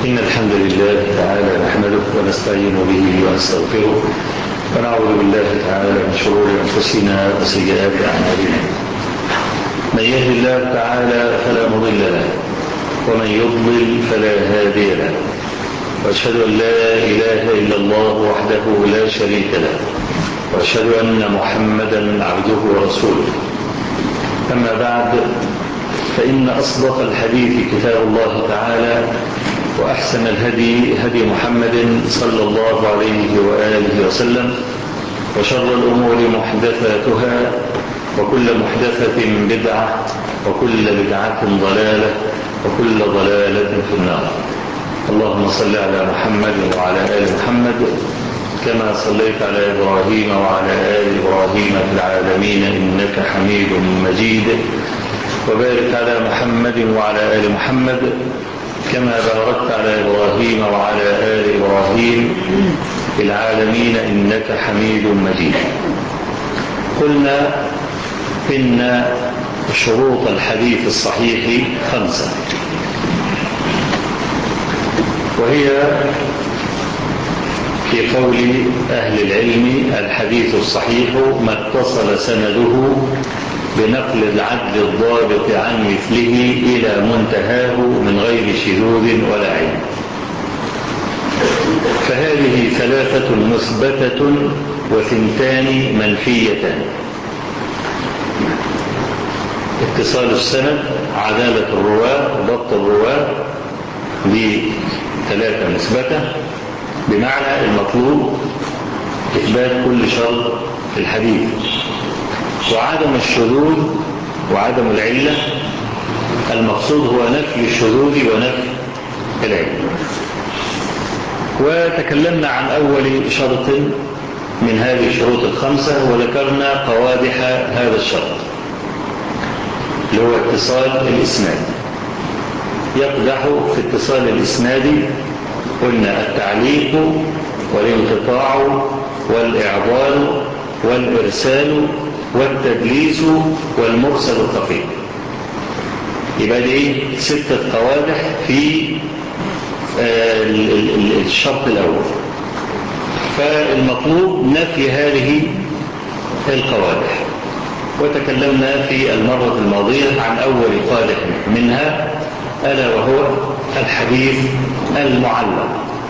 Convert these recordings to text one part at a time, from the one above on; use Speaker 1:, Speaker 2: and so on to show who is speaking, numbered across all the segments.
Speaker 1: إن الحمد لله تعالى نحمده ونستعين به ونستغفره ونعوذ بالله تعالى من شرور أنفسنا وسيئات أعمالنا. من يهد الله تعالى فلا مضل له ومن يضلل فلا هادي له، وأشهد أن لا إله إلا الله وحده لا شريك له، وأشهد أن محمدا عبده ورسوله. أما بعد، فإن أصدق الحديث كتاب الله تعالى، وأحسن الهدي هدي محمد صلى الله عليه وآله وسلم، وشر الأمور محدثاتها، وكل محدثة بدعة، وكل بدعة ضلالة، وكل ضلالة في النار. اللهم صل على محمد وعلى آل محمد كما صليت على إبراهيم وعلى آل إبراهيم في العالمين إنك حميد مجيد، وبارك على محمد وعلى آل محمد كما باركت على إبراهيم وعلى آل إبراهيم في العالمين إنك حميد مجيد. قلنا إن شروط الحديث الصحيح 5، وهي في قول أهل العلم: الحديث الصحيح ما اتصل سنده بنقل العدل الضابط عن مثله إلى منتهاه من غير شذوذ ولا عيب. فهذه 3 مثبتة و2 منفيتان: اتصال السند، عدالة الرواة، ضبط الرواة، دي 3 مثبتة، بمعنى المطلوب إثبات كل شرط في الحديث، وعدم الشذوذ وعدم العلة. المقصود هو نفي الشذوذ ونفي العلة. وتكلمنا عن أول شرط من هذه الشروط ال5، وذكرنا قوادح هذا الشرط اللي هو اتصال الإسناد. يقدح في اتصال الإسناد قلنا التعليق والانقطاع والإعضال والإرسال والتدليس والمرسل الخفي. يبقى دي 6 قوادح في الشرط الأول. فالمطلوب نفي هذه القوادح، وتكلمنا في المرة الماضية عن أول قادح منها، ألا وهو الحديث المعلق.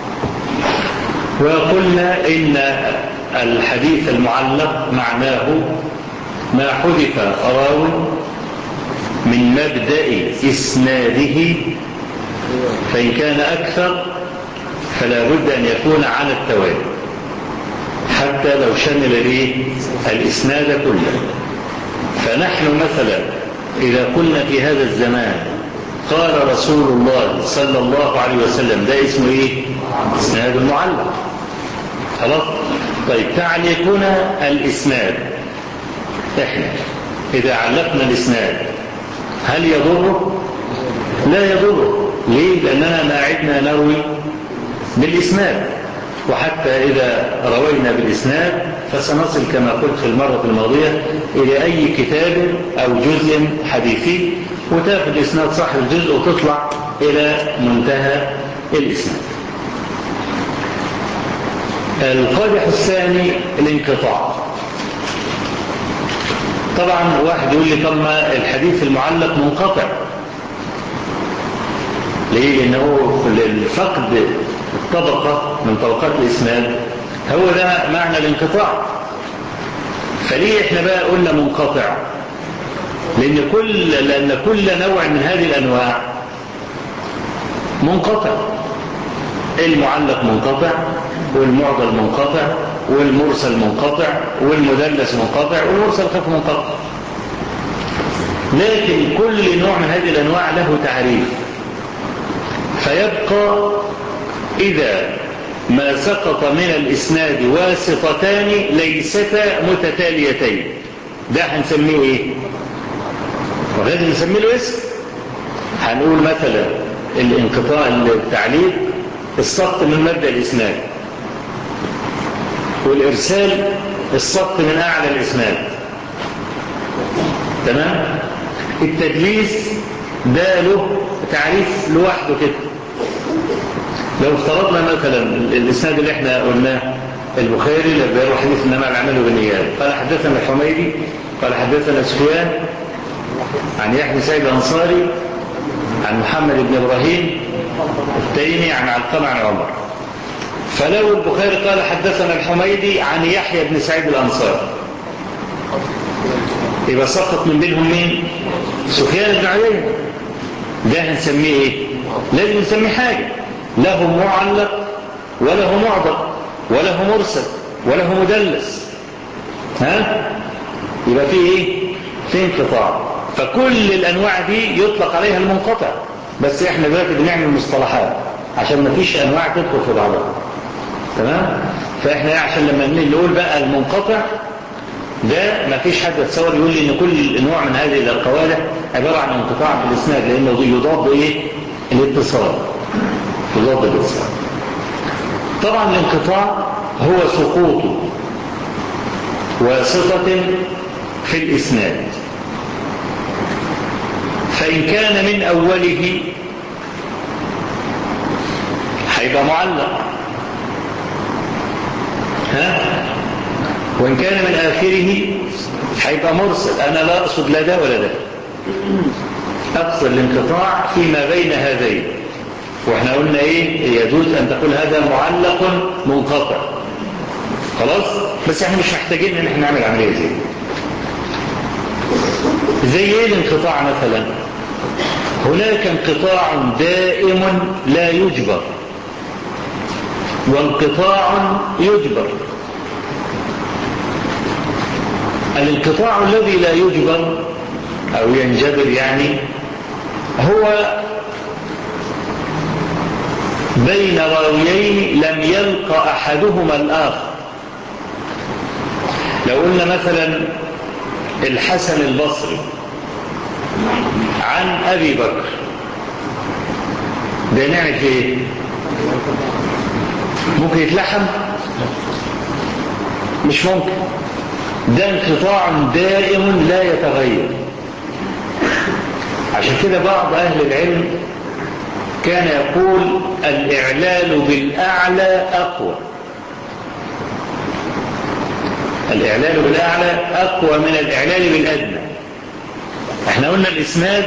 Speaker 1: وقلنا إن الحديث المعلق معناه ما حذف راو من مبدأ إسناده، فإن كان أكثر فلا بد أن يكون على التوالي حتى لو شمل الإسناد كله. فنحن مثلا إذا قلنا في هذا الزمان قال رسول الله صلى الله عليه وسلم، ده اسمه إيه؟ إسناد المعلق. خلاص؟ طيب، تعليقنا الإسناد، إحنا إذا علقنا الإسناد هل يضره؟ لا يضره. ليه؟ لأننا ما عدنا نروي بالإسناد، وحتى إذا روينا بالإسناد فسنصل كما قلت في المرة الماضية إلى أي كتاب أو جزء حديثي، وتأخذ إسناد صاحب الجزء وتطلع إلى منتهى الإسناد. القادح الثاني الانقطاع. طبعا واحد يقول لي: طب ما الحديث المعلق منقطع. ليه؟ لأنه الفقد الطبقة من طبقات الإسناد هو ده معنى الانقطاع. فليه احنا بقى قلنا منقطع؟ لأن كل نوع من هذه الأنواع منقطع. المعلق منقطع، والمعضل منقطع، والمرسل منقطع، والمدلس منقطع، والمرسل خف منقطع. لكن كل نوع من هذه الأنواع له تعريف، فيبقى إذا ما سقط من الإسناد واسطتان ليستا متتاليتين، ده هنسميه إيه؟ ولازم نسميه له اسم. هنقول مثلا الانقطاع، التعليق، السقط من مبدأ الإسناد، والإرسال السقط من أعلى الإسناد. تمام؟ التدليس ده له تعريف لوحده كده، لو افترضنا مثلا الإسناد اللي احنا قلناه البخاري لما بيروي حديث إنما الأعمال بالنيات قال حدثنا الحميدي قال حدثنا سفيان عن يحيى بن سعيد الأنصاري عن محمد بن إبراهيم التيمي عن علقمة عن عمر. فلو البخاري قال حدثنا الحميدي عن يحيى بن سعيد الأنصاري يبقى سقط من بينهم مين؟ سفيان بن عيينة. ده هنسميه ايه؟ لازم نسميه حاجة له معلق وله معضل وله مرسل وله مدلس. ها؟ يبقى فيه ايه؟ فيه انقطاع. فكل الانواع دي يطلق عليها المنقطع، بس احنا دلوقتي بنعمل مصطلحات عشان ما فيش انواع تدخل في بعضها. تمام؟ فاحنا عشان لما نقول بقى المنقطع ده ما فيش حد يتصور يقول لي ان كل نوع من هذه القوالح عباره عن انقطاع في الاسناد، لانه يضاد ايه؟ الاتصال. يضاد الاتصال. طبعا الانقطاع هو سقوط واسطه في الاسناد، فان كان من اوله هيبقى معلق، ها؟ وإن كان من آخره هيبقى مرسل. أنا لا أقصد لا ده ولا ده، أقصد الانقطاع فيما بين هذين. وإحنا قلنا إيه؟ يجوز أن تقول هذا معلق منقطع، خلاص؟ بس إحنا مش محتاجين إن إحنا نعمل عملية زي إيه الانقطاع مثلا؟ هناك انقطاع دائم لا يجبر، وانقطاع يجبر. الانقطاع الذي لا يجبر أو ينجبر يعني هو بين راويين لم يلقى أحدهما الآخر. لو قلنا مثلا الحسن البصري عن أبي بكر، ده نعمل في إيه؟ ممكن يتلحم؟ مش ممكن. ده انقطاع دائم لا يتغير. عشان كده بعض أهل العلم كان يقول الإعلال بالأعلى أقوى. الإعلال بالأعلى أقوى من الإعلال بالأدنى. احنا قلنا الإسناد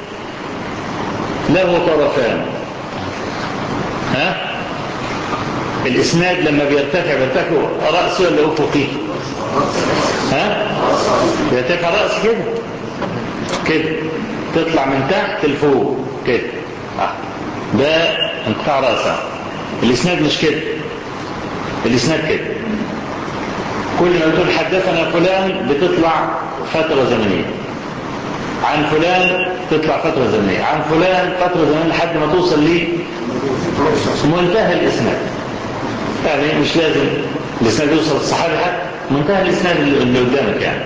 Speaker 1: له طرفان، ها؟ الإسناد لما بيرتفع رأسه ولا أفقي؟ ها؟ بيرتفع رأس كده كده، تطلع من تحت لفوق كده. ده انقطاع رأسه. الإسناد مش كده، الإسناد كده. كل ما تقول حدثنا فلان بتطلع فترة زمنية، عن فلان تطلع فترة زمنية، عن فلان فترة زمنية لحد ما توصل لي منتهى الإسناد. يعني مش لازم الإسناد يوصل للصحابي حتى، منتهى الإسناد اللي قدامك يعني.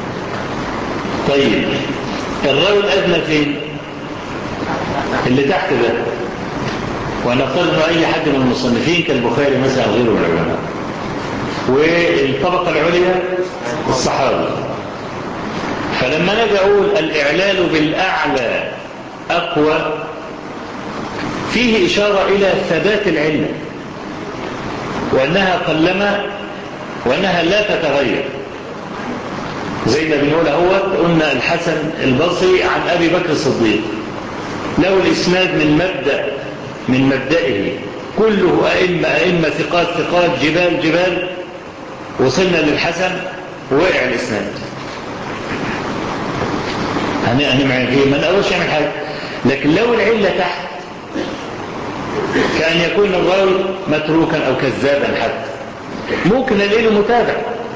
Speaker 1: طيب الراوي الأدنى فين؟ اللي تحت ده. ونفترض أن أي حد من المصنفين كالبخاري مثلا أو غيره من العلماء. والطبقة العليا الصحابي. فلما نجي أقول الإعلال بالأعلى أقوى فيه إشارة إلى ثبات العلة، وأنها قلما وأنها لا تتغير. زي ما بنقول اهوت، قلنا الحسن البصري عن أبي بكر الصديق، لو الإسناد من مبدئه كله أئمة ثقات جبال جبال، وصلنا للحسن ووقع الإسناد، هنعمل فيه ما نقدرش نعمل حاجة. لكن لو العلة تحت كأن يكون الراوي متروكا أو كذابا حتى، ممكن نلاقيه متابع،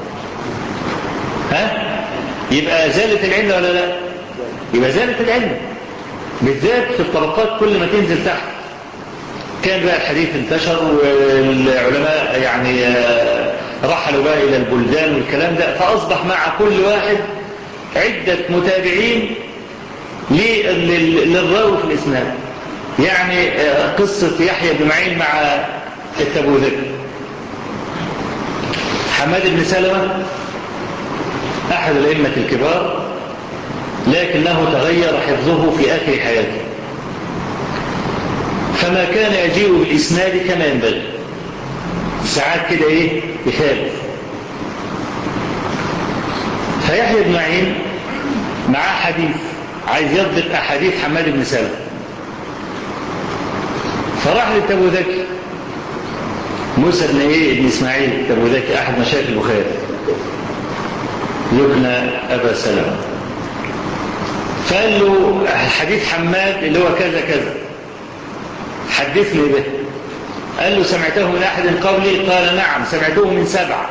Speaker 1: ها؟ يبقى زالت العلة ولا لا؟ يبقى زالت العلة، بالذات في الطبقات. كل ما تنزل تحت كان بقى الحديث انتشر، والعلماء يعني رحلوا بقى إلى البلدان والكلام ده، فأصبح مع كل واحد عدة متابعين للراوي في الإسناد. يعني قصة يحيى بن معين مع التبوذكي، حماد بن سلمة أحد الأئمة الكبار، لكنه تغير حفظه في آخر حياته، فما كان يجيء بالإسناد كما ينبغي، ساعات كده يخالف. فيحيى بن معين معاه حديث عايز يضبط أحاديث حماد بن سلمة، فراح للتبوذكي موسى بن إسماعيل التبوذكي أحد مشايخ البخاري يكنى أبا سلمة، فقال له حديث حماد اللي هو كذا كذا حدثني به. قال له سمعته من أحد قبلي؟ قال نعم سمعته من 7.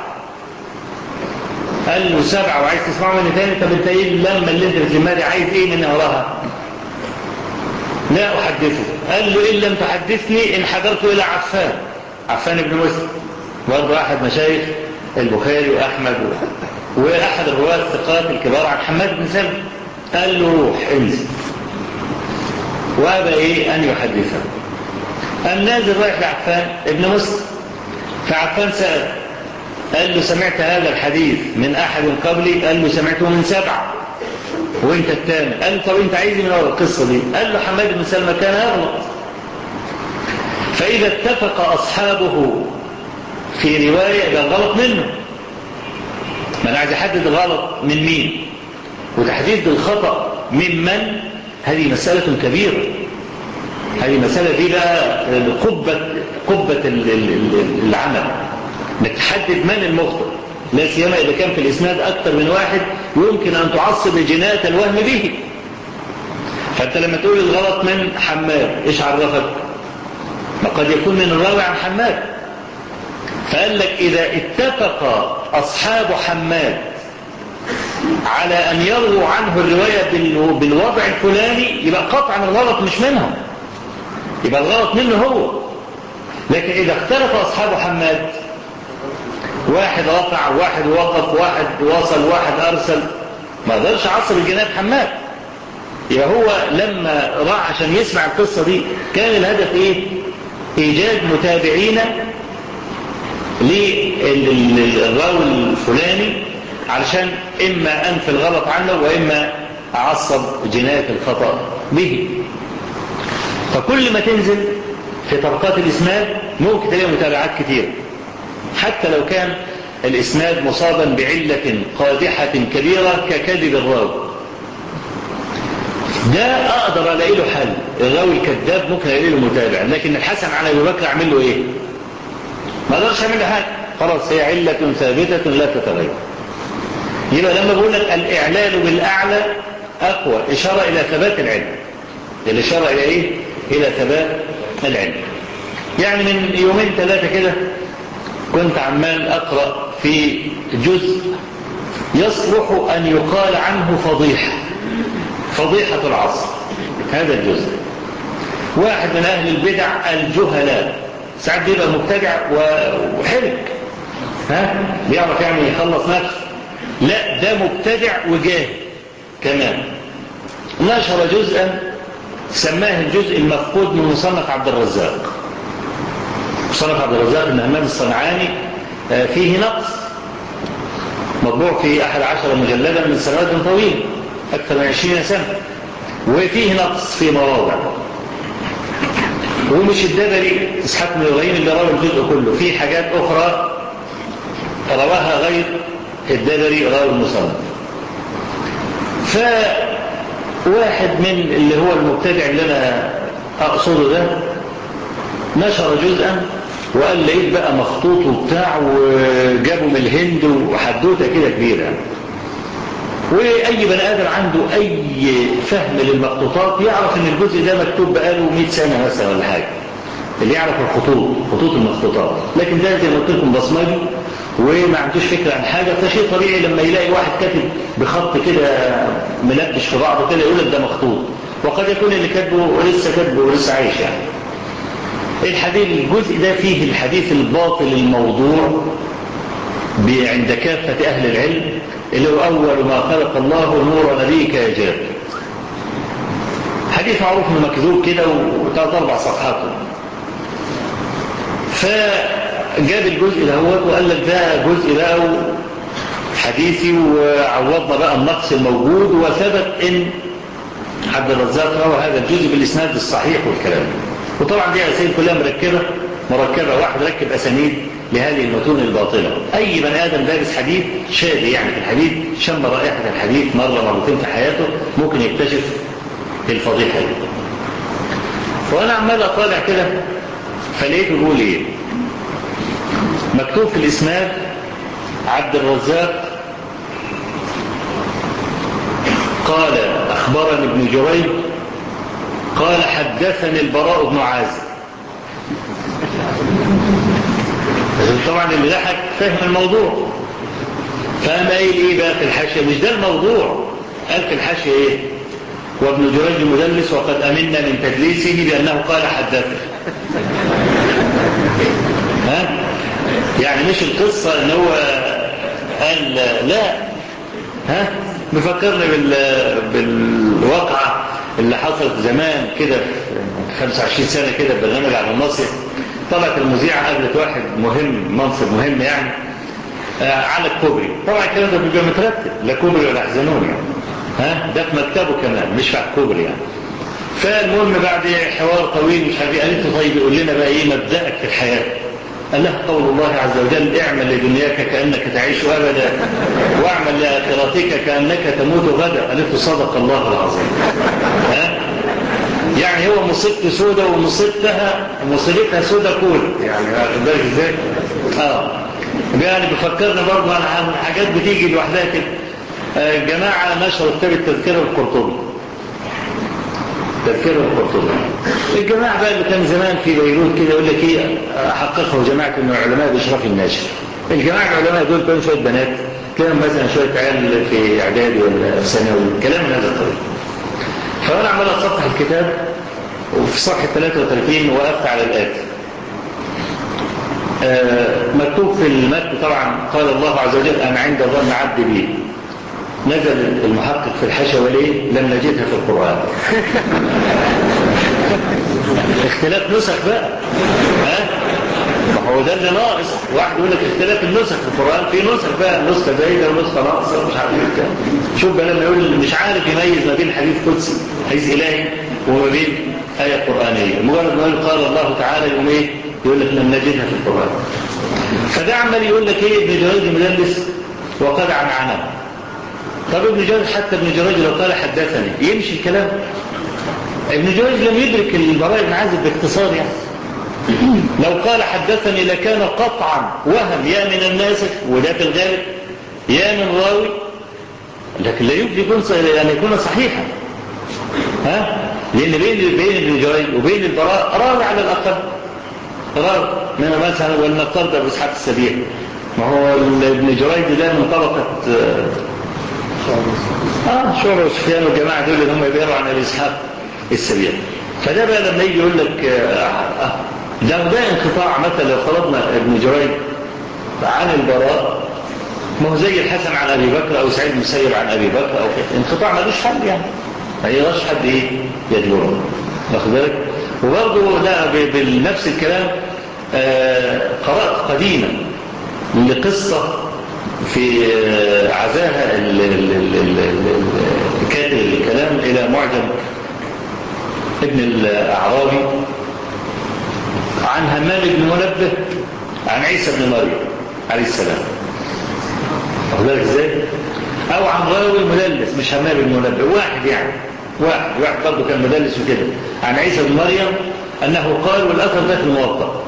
Speaker 1: قال له 7 وعايز تسمعه من تاني؟ طب انت لما اللي انت بتلمها عايز من وراها؟ لا أحدثه. قال له إن لم تحدثني إن حضرت إلى عفان بن مسلم برضه أحد مشايخ البخاري وأحمد وأحد الرواة الثقات الكبار عن حماد بن سلمة. قال له روح انزل، وأبى أن يحدثه. قام نازل رايح لعفان ابن مسلم، فعفان سأل قال له سمعت هذا الحديث من أحد قبلي؟ قال له سمعته من 7 وانت الثامن. قال له طب انت عايز من اول القصة دي؟ قال له حماد بن سلمة كان يغلط، فإذا اتفق أصحابه في رواية يبقى الغلط منه. ما أنا عايز أحدد الغلط من مين، وتحديد الخطأ ممن، هذه مسألة كبيرة. هذه مسألة دي بقى قبة العمل، انك تحدد من المخطئ، لا سيما إذا كان في الإسناد أكثر من واحد يمكن أن تعصب جناية الوهم به. فأنت لما تقول الغلط من حماد إيش عرفك؟ ما قد يكون من الراوي عن حماد. فقال لك إذا اتفق أصحاب حماد على أن يرووا عنه الرواية بالوضع الفلاني يبقى قطعا الغلط مش منهم، يبقى الغلط منه هو. لكن إذا اختلف أصحاب حماد، واحد رفع واحد وقف واحد وصل واحد أرسل، ما قدرش عصر الجناب حماد. يبقى هو لما راح عشان يسمع القصة دي كان الهدف إيجاد متابعين للراوي الفلاني علشان إما أنفي الغلط عنه وإما أعصب جناية الخطأ به. فكل ما تنزل في طبقات الإسناد ممكن تلاقي متابعات كتير، حتى لو كان الإسناد مصابا بعلة قادحة كبيرة ككذب الراوي، ده أقدر ألاقي له حل. الراوي الكذاب ممكن ألاقي له متابع، لكن الحسن على أبي بكر أعمل له إيه؟ ما أقدرش أعمل له حاجة، خلاص هي علة ثابتة لا تتغير. يبقى لما بقول لك الإعلال بالأعلى أقوى إشارة إلى ثبات العلم، الإشارة إلى إيه؟ إلى ثبات العلم. يعني من 2-3 كده كنت عمال أقرأ في جزء يصلح أن يقال عنه فضيحة العصر. هذا الجزء واحد من أهل البدع الجهلاء، ساعات بيبقى مبتدع وحرك بيعرف يعني يخلص نفسه، لا ده مبتدع وجاهل كمان. نشر جزءا سماه الجزء المفقود من مصنف عبد الرزاق. مصنف عبد الرزاق بن همام الصنعاني فيه نقص، مطبوع في 11 مجلدا من سنوات طويلة أكثر من 20 سنة، وفيه نقص في مواضع. ومش الدبري إسحاق بن إبراهيم اللي روى الجزء كله، في حاجات أخرى رواها غير الدبري راوي المصنف. فواحد من اللي هو المبتدع اللي أنا أقصده ده نشر جزءا وقال لقيت بقى مخطوط وبتاع وجابوا من الهند وحدوته كده كبيرة. وأي بني آدم عنده أي فهم للمخطوطات يعرف أن الجزء ده مكتوب بقاله 100 سنة مثلا ولا حاجة، اللي يعرف خطوط المخطوطات. لكن ده زي ما قلت لكم بصمجي وما عندوش فكرة عن حاجة، فشيء طبيعي لما يلاقي واحد كاتب بخط كده ملبش في بعضه كده يقول لك ده مخطوط، وقد يكون اللي كاتبه ولسه عايش. يعني الجزء ده فيه الحديث الباطل الموضوع عند كافة أهل العلم، اللي هو أول ما خلق الله نور نبيك يا جابر. حديث معروف انه مكذوب كده و3-4 صفحات. فجاب الجزء ده وقال لك ده جزء بقى حديثي، وعوضنا بقى النقص الموجود، وثبت ان عبد الرزاق روى هذا الجزء بالاسناد الصحيح والكلام. وطبعا دي أسانيد كلها مركبة، واحد ركب أسانيد لهذه المتون الباطلة. أي بني آدم دارس حديث شادي يعني في الحديث، شم رائحة الحديث مرة مرتين في حياته، ممكن يكتشف الفضيحة دي. وأنا عمال أطالع كده فلقيته بيقول إيه؟ مكتوب في الإسناد عبد الرزاق قال أخبرني ابن جريج قال حدثني البراء بن عازب. طبعا اللي ضحك فهم الموضوع، فقام قايل ايه بقى في الحاشيه؟ مش ده الموضوع، قال في الحاشيه ايه؟ وابن جريج مدلس وقد امنا من تدليسه بانه قال حدثنا. ها يعني مش القصه ان هو قال لا، ها بفكرني بالواقعه اللي حصلت زمان كده 25 سنه كده في برنامج على الناصر. طلعت المذيعة قابلت واحد مهم، منصب مهم يعني، على الكوبري. طبعا الكلام ده بيبقى مترتب، لا كوبري ولا حزنون يعني، ها ده في مكتبه كمان مش على الكوبري يعني. فالمهم بعد حوار طويل مش عارف قالت له طيب يقول لنا بقى ايه مبدأك في الحياة؟ قال لها قول الله عز وجل اعمل لدنياك كأنك تعيش أبدا واعمل لآخرتك كأنك تموت غدا. قالت له صدق الله العظيم. ها يعني هو مصيبته سودة ومصيبتها سودة كول يعني، واخد بالك ازاي؟ يعني بفكرنا برضه عن حاجات بتيجي لوحدها كده. جماعة نشروا كتاب التذكرة القرطبي. الجماعة بقى اللي كان زمان في بيروت كده يقول لك ايه، حققه جماعة من العلماء بإشراف الناشر. الجماعة العلماء دول كانوا شوية بنات، كانوا مثلا شوية عيال في إعدادي ولا في ثانوي، كلام من هذا القبيل. فأنا عمال أصفح الكتاب وفي صفحة 33 وقفت على الآتي. مكتوب في المتن طبعا قال الله عز وجل أنا عند ظن عبدي بي. نزل المحقق في الحاشية وليه لم نجدها في القرآن. اختلاف نسخ بقى، ها هو ده اللي ناقص. واحد يقول لك اختلاف النسخ في القرآن، في نسخ بقى نسخة زايدة ونسخة ناقصة مش عارف ايه. شوف بقى لما يقول مش عارف يميز ما بين حديث قدسي حديث إلهي وما بين آية قرآنية، مجرد ما يقول قال الله تعالى يقوم ايه يقول لك لم نجدها في القرآن. فده عمال يقول لك ايه ابن جريج مدلس وقد عنعنه. طب ابن جريج حتى ابن جريج لو قال حدثني يمشي الكلام. ابن جريج لم يدرك البراء بن عازب باختصار يعني. لو قال حدثني لكان قطعا وهم يا من الناسخ وده في الغالب يا من راوي، لكن لا يمكن أن يكون صحيحا. ها لأن بين ابن جريج وبين البراء راوي على الأقل، راوي من مثلا والنقار ده بإسحاق السبيعي، ما هو ابن جريج ده من طبقة شعبة وسفيان والجماعة دول اللي هم يبيروا عن أبي إسحاق السبيعي. فده بقى لما يجي يقول لك ده انقطاع. مثلا لو فرضنا ابن جريج عن البراء، ما هو زي الحسن عن أبي بكر أو سعيد المسيب عن أبي بكر أو انقطاع ملوش حل يعني، ما يقدرش حد يجبره، واخد بالك؟ وبرضه لا بنفس الكلام. قرأت قديما لقصة في عزاها كاتب الكلام إلى معجم ابن الأعرابي عن همام بن منبه عن عيسى بن مريم عليه السلام، واخد بالك ازاي؟ او عن راوي مدلس مش همام بن منبه، واحد يعني واحد برضه كان مدلس وكده، عن عيسى بن مريم انه قال، والاثر ده في الموطأ،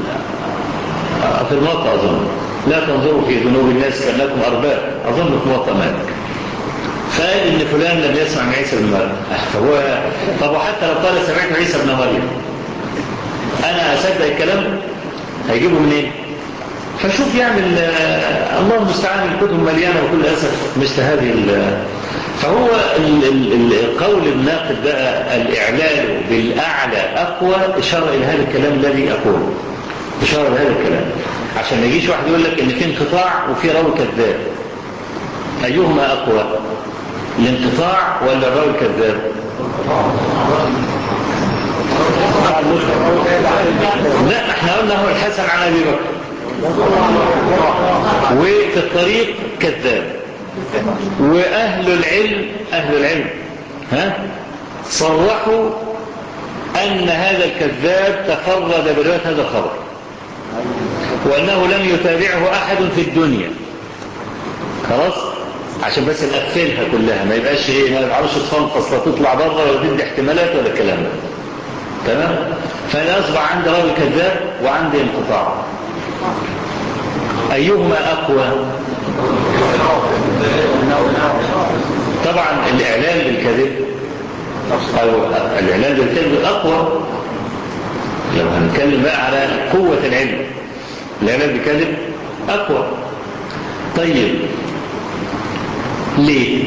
Speaker 1: اظن لا تنظروا في ذنوب الناس كانكم ارباب، اظن في موطأ مالك. فقال ان فلان لم يسمع من عيسى بن مريم. فهو طب وحتى لو قال سمعت عيسى بن مريم انا اصدق الكلام؟ هيجيبه منين؟ فشوف يعني الله المستعان الكتب مليانه بكل اسف مثل هذه. فهو القول الناقد بقى الاعلال بالاعلى اقوى، اشاره الى هذا الكلام الذي اقوله، اشاره الى هذا الكلام عشان ما يجيش واحد يقول لك ان في انقطاع وفي راوي كذاب. ايهما اقوى، الانقطاع ولا الراوي الكذاب؟ لا احنا قلنا هو الحسن عن ابي بكر وفي الطريق كذاب، واهل العلم صرحوا أن هذا الكذاب تفرد برواية هذا الخبر، وأنه لم يتابعه أحد في الدنيا. خلاص، عشان بس نقفلها كلها، ما يبقاش ما يبقاش تفنقص لا تطلع بره ولا تدي احتمالات ولا الكلام ده. تمام؟ فأنا أصبح عندي راوي كذاب وعندي انقطاع. أيهما أقوى؟ طبعا الإعلان بالكذب أو الإعلان بالكذب أقوى. لو هنتكلم بقى على قوة العلم، الإعلان بالكذب أقوى. طيب ليه؟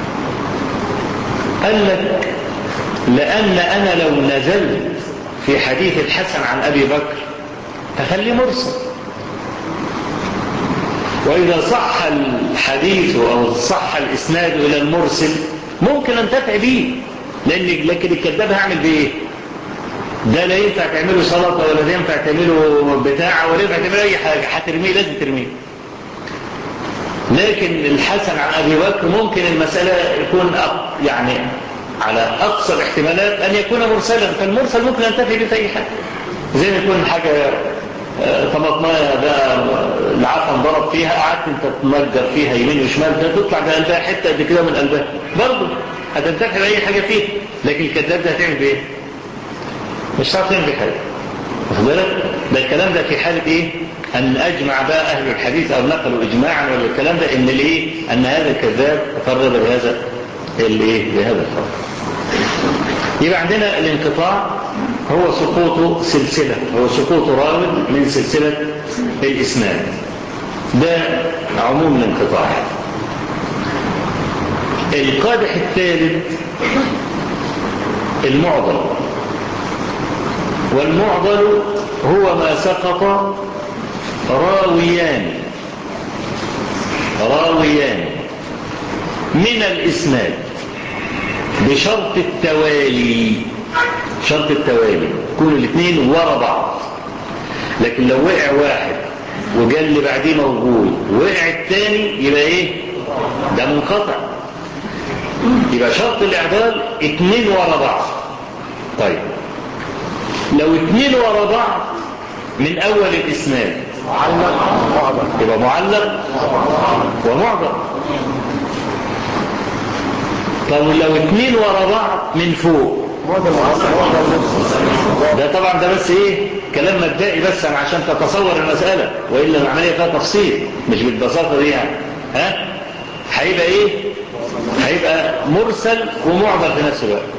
Speaker 1: قال لك لأن أنا لو نزلت في حديث الحسن عن أبي بكر هخليه مرسل، وإذا صح الحديث أو صح الإسناد إلى المرسل ممكن أنتفع به، لكن الكذاب هعمل بإيه؟ ده لا ينفع تعمله سلطة ولا ينفع تعمله بتاع ولا ينفع تعمله أي حاجة، هترميه، لازم ترميه. لكن الحسن عن أبي بكر ممكن المسألة يكون يعني على أقصى الاحتمالات أن يكون مرسلا، فالمرسل ممكن أنتفع به في أي حاجة، زي ما يكون حاجة طماطمايه بقى العفن ضرب فيها، قعدت انت تنجر فيها يمين وشمال، تطلع بقلبها حته قد كده من قلبها، برضه هتنتفع باي حاجه فيها. لكن الكذاب ده هتعمل بايه؟ مش هتعرف تعمل حاجه. واخد بالك؟ ده الكلام ده في حاله ايه؟ ان اجمع بقى اهل الحديث او نقلوا اجماعا ولا الكلام ده ان الايه؟ ان هذا الكذاب تفرد بهذا الايه؟ بهذا الفرد. يبقى عندنا الانقطاع هو سقوط سلسلة، هو سقوط راوي من سلسلة الإسناد، ده عموم الانقطاع. القادح الثالث المعضل، والمعضل هو ما سقط راويان من الإسناد بشرط التوالي، شرط التوالي يكونوا الاثنين ورا بعض. لكن لو وقع واحد وجا اللي بعديه موجود ووقع الثاني يبقى ايه؟ ده منقطع. يبقى شرط الاعدال اثنين ورا بعض. طيب لو اثنين ورا بعض من اول الاسناد يبقى معلق ومعضل. طب لو اثنين ورا بعض من فوق ده طبعا ده بس ايه؟ كلام مبدئي بس عشان تتصور المسألة، وإلا العملية فيها تفصيل مش بالبساطة دي يعني. ها؟ هيبقى ايه؟ هيبقى مرسل ومعضل في نفس الوقت.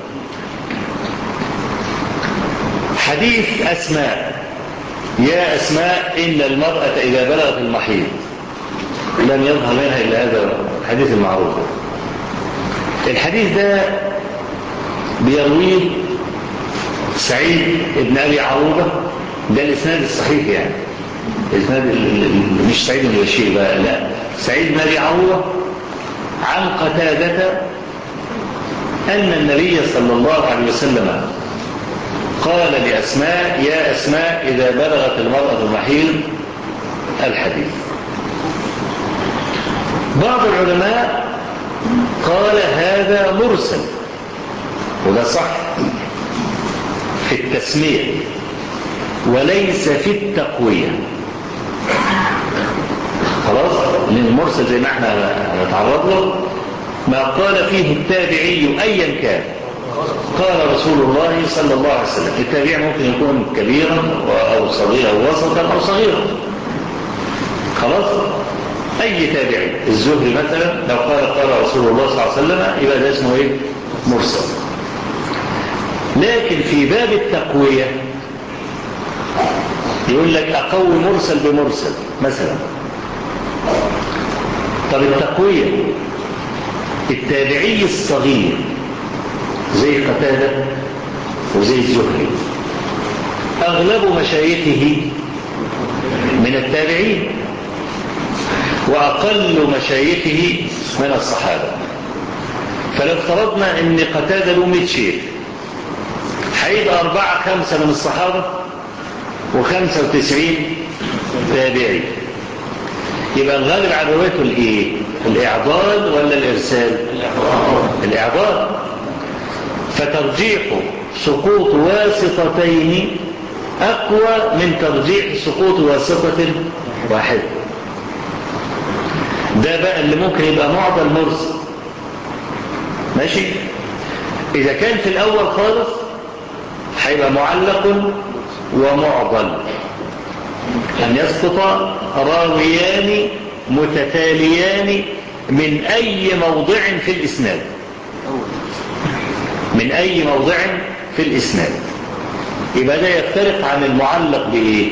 Speaker 1: حديث أسماء، يا أسماء إن المرأة إذا بلغت المحيض لم يظهر منها إلا هذا الحديث المعروف. الحديث ده بيرويه سعيد بن أبي عروبة، ده الإسناد الصحيح يعني، الإسناد مش سعيد بن بشير بقى، لا، سعيد بن أبي عروبة عن قتادة أن النبي صلى الله عليه وسلم قال لأسماء يا أسماء إذا بلغت المرأة المحيض الحديث. بعض العلماء قال هذا مرسل، وده صح في التسمية وليس في التقوية. خلاص، لأن المرسل زي ما احنا هنتعرض له ما قال فيه التابعي أيا كان، قال رسول الله صلى الله عليه وسلم. التابعي ممكن يكون كبيرا أو صغيرا أو وسطا أو صغيرا. خلاص، أي تابعي، الزهري مثلا لو قال رسول الله صلى الله عليه وسلم يبقى ده اسمه ايه؟ مرسل. لكن في باب التقوية يقول لك أقوي مرسل بمرسل مثلا. طب التقوية التابعي الصغير زي قتادة وزي الزهري أغلب مشايخه من التابعين وأقل مشايخه من الصحابة. فلو افترضنا ان قتادة له 100 شيخ هيبقى 4-5 من الصحابة و95 تابعي. يبقى الغالب على روايته الايه؟ الإعضال ولا الإرسال؟ الإعضال. فترجيحه سقوط واسطتين أقوى من ترجيح سقوط واسطة واحدة. ده بقى اللي ممكن يبقى معضل مرسل. ماشي. إذا كان في الأول خالص هيبقى معلق ومعضل، أن يسقط راويان متتاليان من أي موضع في الإسناد، من أي موضع في الإسناد. يبقى ده يفترق عن المعلق بإيه؟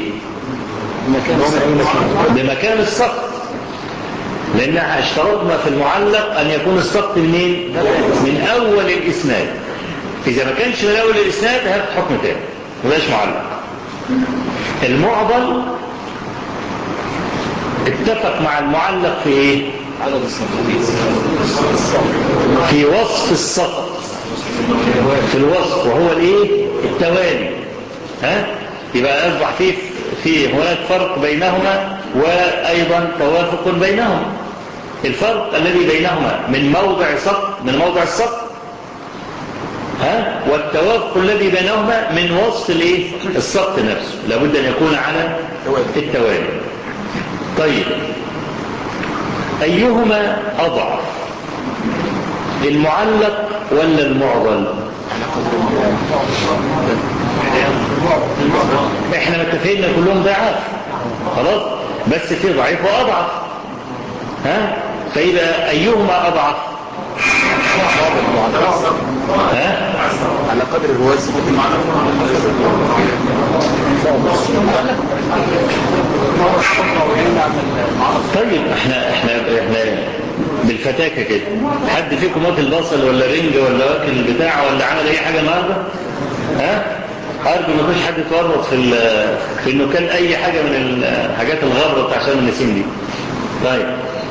Speaker 1: بمكان السقط، لأنها اشترطنا في المعلق أن يكون السقط منين؟ من أول الإسناد. إذا ما كانش من أول الإسناد هذا حكم تاني، مبقاش معلق. المعضل اتفق مع المعلق في إيه؟ في وصف السقط، في الوصف، وهو الإيه؟ التوالي. يبقى أصبح في هناك فرق بينهما وأيضا توافق بينهما. الفرق الذي بينهما من موضع سقط، من موضع السقط، والتوافق الذي بينهما من وصف الايه؟ السقط نفسه، لابد ان يكون على التوالي. طيب، ايهما اضعف، المعلق ولا المعضل؟ احنا متفقين ان كلهم ضعاف خلاص، بس في ضعيف واضعف. فاذا ايهما اضعف؟
Speaker 2: على قدر الوزن.
Speaker 1: طيب احنا بالفتاكة كده، حد فيكم واكل بصل ولا رنج ولا واكل البتاع ولا عمل اي حاجة النهارده؟ أرجو ما فيش حد يتورط في انه كان اي حاجة من الحاجات الغابرة بتاع شم النسيم دي. طيب،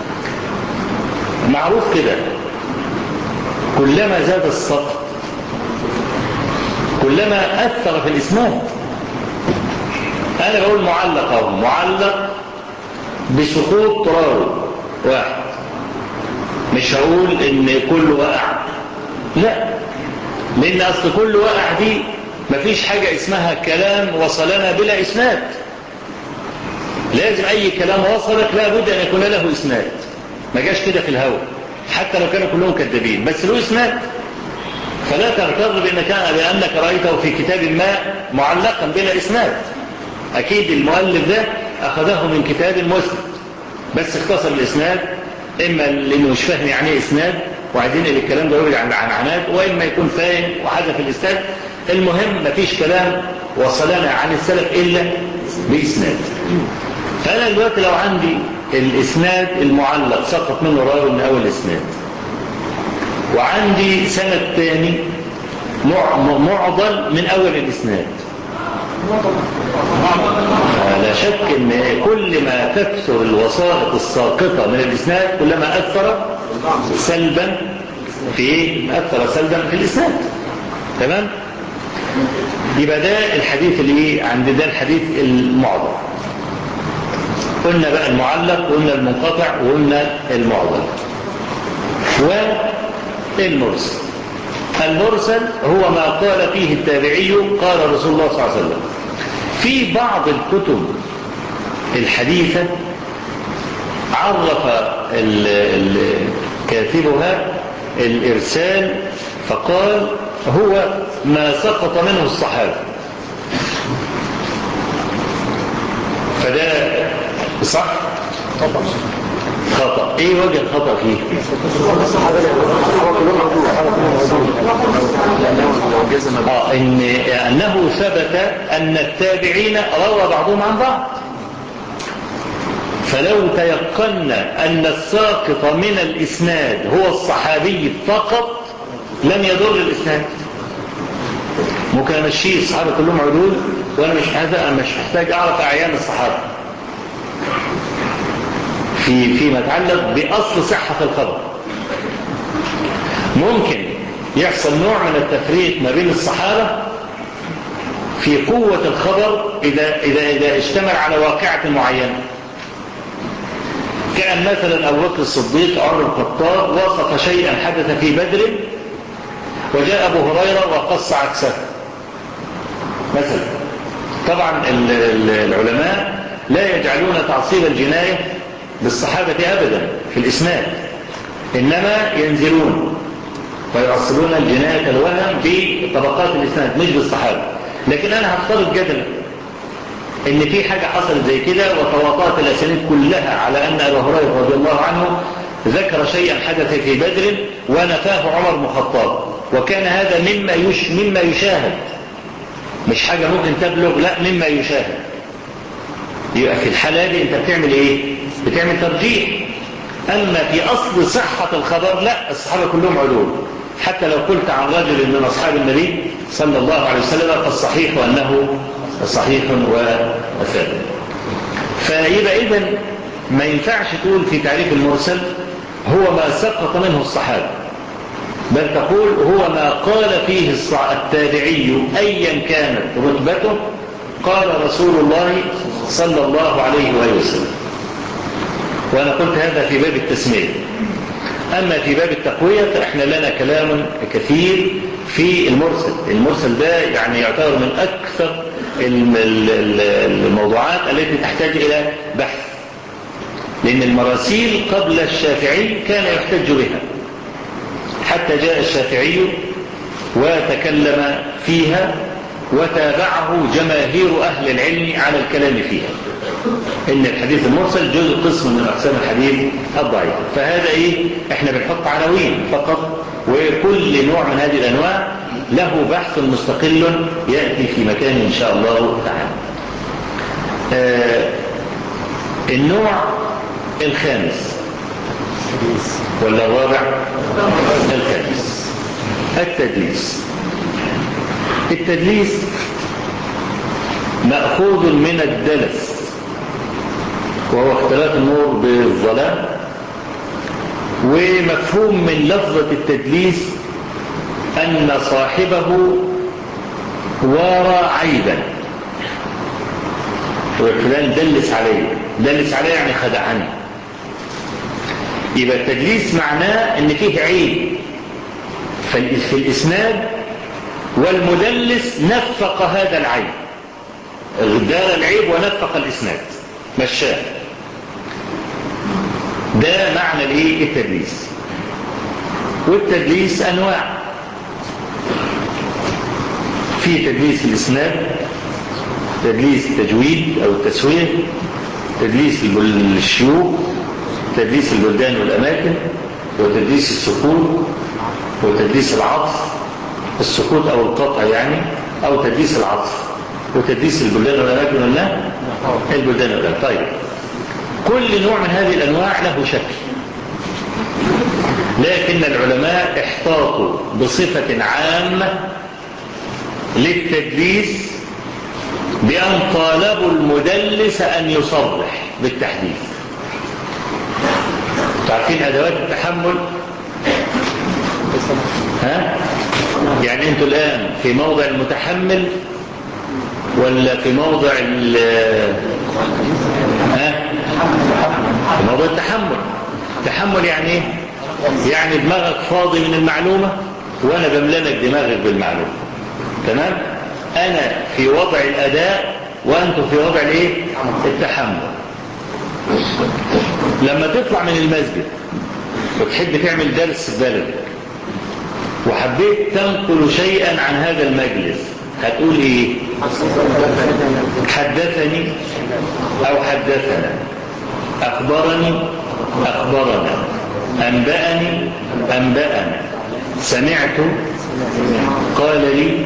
Speaker 1: معروف كده، كلما زاد السقط كلما أثر في الإسناد. أنا بقول معلق أهو، معلق بسقوط راوي واحد، مش هقول إن كل وقع، لا، لأن أصل كل وقع دي مفيش حاجة اسمها كلام وصلنا بلا إسناد. لازم أي كلام وصلك لابد أن يكون له إسناد، ما جاش كده في الهوى، حتى لو كانوا كلهم كذابين بس له إسناد. فلا تغتر بأنك رأيته في كتاب ما معلقا بلا إسناد. أكيد المؤلف ده أخذه من كتاب مسند بس اختصر الإسناد، إما لأنه مش فاهم يعني إيه إسناد وعايزين الكلام ده يرجع عن عنعنات، وإما يكون فاهم وحذف الإسناد. المهم مفيش كلام وصلنا عن السلف إلا بإسناد. فأنا دلوقتي لو عندي الإسناد المعلق سقط منه راوي من أول الإسناد، وعندي سند ثاني معضل من أول الإسناد، لا شك أن كل ما تكثر الوسائط الساقطة من الإسناد كلما أثر سلبا في الإسناد. تمام؟ يبقى ده الحديث اللي عند ده الحديث المعضل. قلنا بقى المعلق وقلنا المنقطع وقلنا المعضل. والمرسل، المرسل هو ما قال فيه التابعي قال رسول الله صلى الله عليه وسلم. في بعض الكتب الحديثة عرف كاتبها الإرسال فقال هو ما سقط منه الصحابة. فده صح؟ خطأ. ايه وجه الخطأ فيه؟ انه ثبت ان التابعين روى بعضهم عن بعض، فلو تيقنا ان الساقط من الاسناد هو الصحابي فقط لم يضر الاسناد. ممكن امشيه الصحابه كلهم عدول وانا مش محتاج اعرف اعيان الصحابه فيما يتعلق باصل صحه الخبر. ممكن يحصل نوع من التفريق ما بين الصحابه في قوه الخبر اذا اشتمل على واقعه معينه. كان مثلا ابو بكر الصديق عمر الخطاب وصف شيئا حدث في بدر، وجاء ابو هريره وقص عكسه مثلا. طبعا العلماء لا يجعلون تعصيب الجناية بالصحابة أبدا في الإسناد، إنما ينزلون ويعصبون الجناية الوهم بطبقات الإسناد مش بالصحابة. لكن أنا هفترض جدلا إن في حاجة حصلت زي كده وتواطأت الأسانيد كلها على أن أبا هريرة رضي الله عنه ذكر شيئا حدث في بدر ونفاه عمر بن الخطاب، وكان هذا مما يشاهد، مش حاجة ممكن تبلغ، لا مما يشاهد. يبقى في الحالة دي أنت بتعمل إيه؟ بتعمل ترجيح. أما في أصل صحة الخبر لا، الصحابة كلهم عدول، حتى لو قلت عن رجل من أصحاب النبي صلى الله عليه وسلم فالصحيح أنه صحيح وثابت. فيبقى إذن ما ينفعش تقول في تعريف المرسل هو ما سقط منه الصحابة، بل تقول هو ما قال فيه التابعي أيا كانت رتبته قال رسول الله صلى الله عليه وسلم. وأنا قلت هذا في باب التسمية. أما في باب التقوية فإحنا لنا كلام كثير في المرسل. المرسل ده يعني يعتبر من أكثر الموضوعات التي تحتاج إلى بحث، لأن المراسيل قبل الشافعي كان يحتج بها، حتى جاء الشافعي وتكلم فيها وتابعه جماهير أهل العلم على الكلام فيها، إن الحديث المرسل جزء قسم من أقسام الحديث الضعيف. فهذا إحنا بنحط عناوين فقط، وكل نوع من هذه الأنواع له بحث مستقل يأتي في مكان إن شاء الله تعالى. النوع الخامس ولا الرابع؟ الخامس، التدليس. التدليس مأخوذ من الدلس، وهو اختلاط النور بالظلام، ومفهوم من لفظة التدليس أن صاحبه وارى عيبا، وفلان دلس عليه يعني خدعني. يبقى التدليس معناه ان فيه عيب في الإسناد، والمدلس نفق هذا العيب، دار العيب ونفق الإسناد مشاه. ده معنى التدليس. والتدليس أنواع، في تدليس الإسناد، تدليس التجويد أو التسوية، تدليس الشيوخ، تدليس البلدان والأماكن، وتدليس السكوت، وتدليس العطف، السكوت أو القطع يعني، أو تدليس العطف، وتدليس البلدان والأماكن ولا البلدان والأماكن. طيب، كل نوع من هذه الأنواع له شكل، لكن العلماء احتاطوا بصفة عامة للتدليس بأن طالبوا المدلس أن يصرح بالتحديث. تعرفين أدوات التحمل؟ يعني أنتوا الآن في موضع المتحمل ولا في موضع في موضع التحمل؟ التحمل يعني ايه؟ يعني دماغك فاضي من المعلومة وانا بمللك دماغك بالمعلومة. تمام؟ انا في وضع الاداء وانتم في وضع التحمل. لما تطلع من المسجد وتحب تعمل درس في بلدك وحبيت تنقل شيئا عن هذا المجلس، هتقول ايه؟ حدثني او حدثنا، اخبرني اخبرنا، انبأني انبأنا، سمعت قال لي،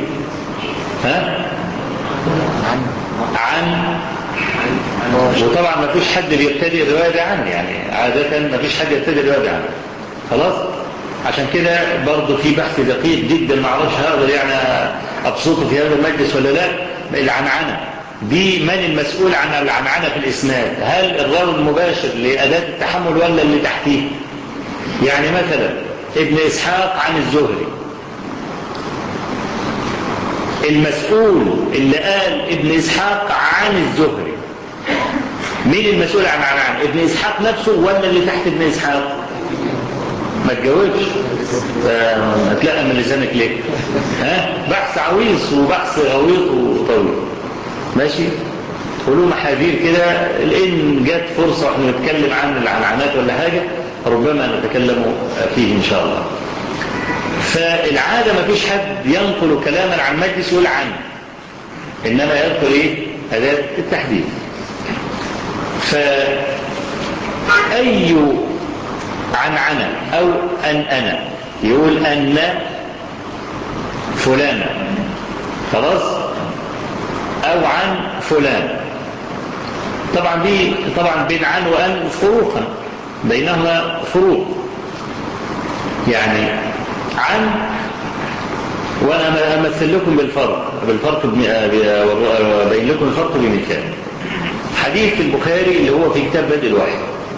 Speaker 1: عن. وطبعا ما فيش حد بيبتدي الرواية ده عنه، يعني عادة ما فيش حد يبتدي الرواية ده عنه. خلاص؟ عشان كده برضو في بحث دقيق جدا، ما اعرفش هقدر يعني ابسطه في هذا المجلس ولا لا. العنعنة دي من المسؤول عن العنعنة في الإسناد؟ هل الراوي المباشر لأداة التحمل ولا اللي تحتيه؟ يعني مثلا ابن إسحاق عن الزهري، المسؤول اللي قال ابن إسحاق عن الزهري، مين المسؤول عن ابن إسحاق نفسه ولا اللي تحت ابن إسحاق؟ ما تجاوبش، هتلاقي من لسانك ليه؟ بحث عويص وبحث غويط وطويل. ماشي؟ ولو محاذير كده، إن جت فرصة واحنا نتكلم عن العنعنات ولا حاجة ربما نتكلم فيه إن شاء الله. فالعادة ما فيش حد ينقل كلاما عن مجلس يقول عنه، إنما يدخل إيه؟ أداة التحديد. فأي عنعنة أو أنا يقول أن فلان، خلاص، أو عن فلان. طبعا بين عن وأن فروقا، بينهما فروق. يعني عن، وأنا أمثل لكم بالفرق بين لكم الفرق بمثال. حديث البخاري اللي هو في كتاب بدء الوحي،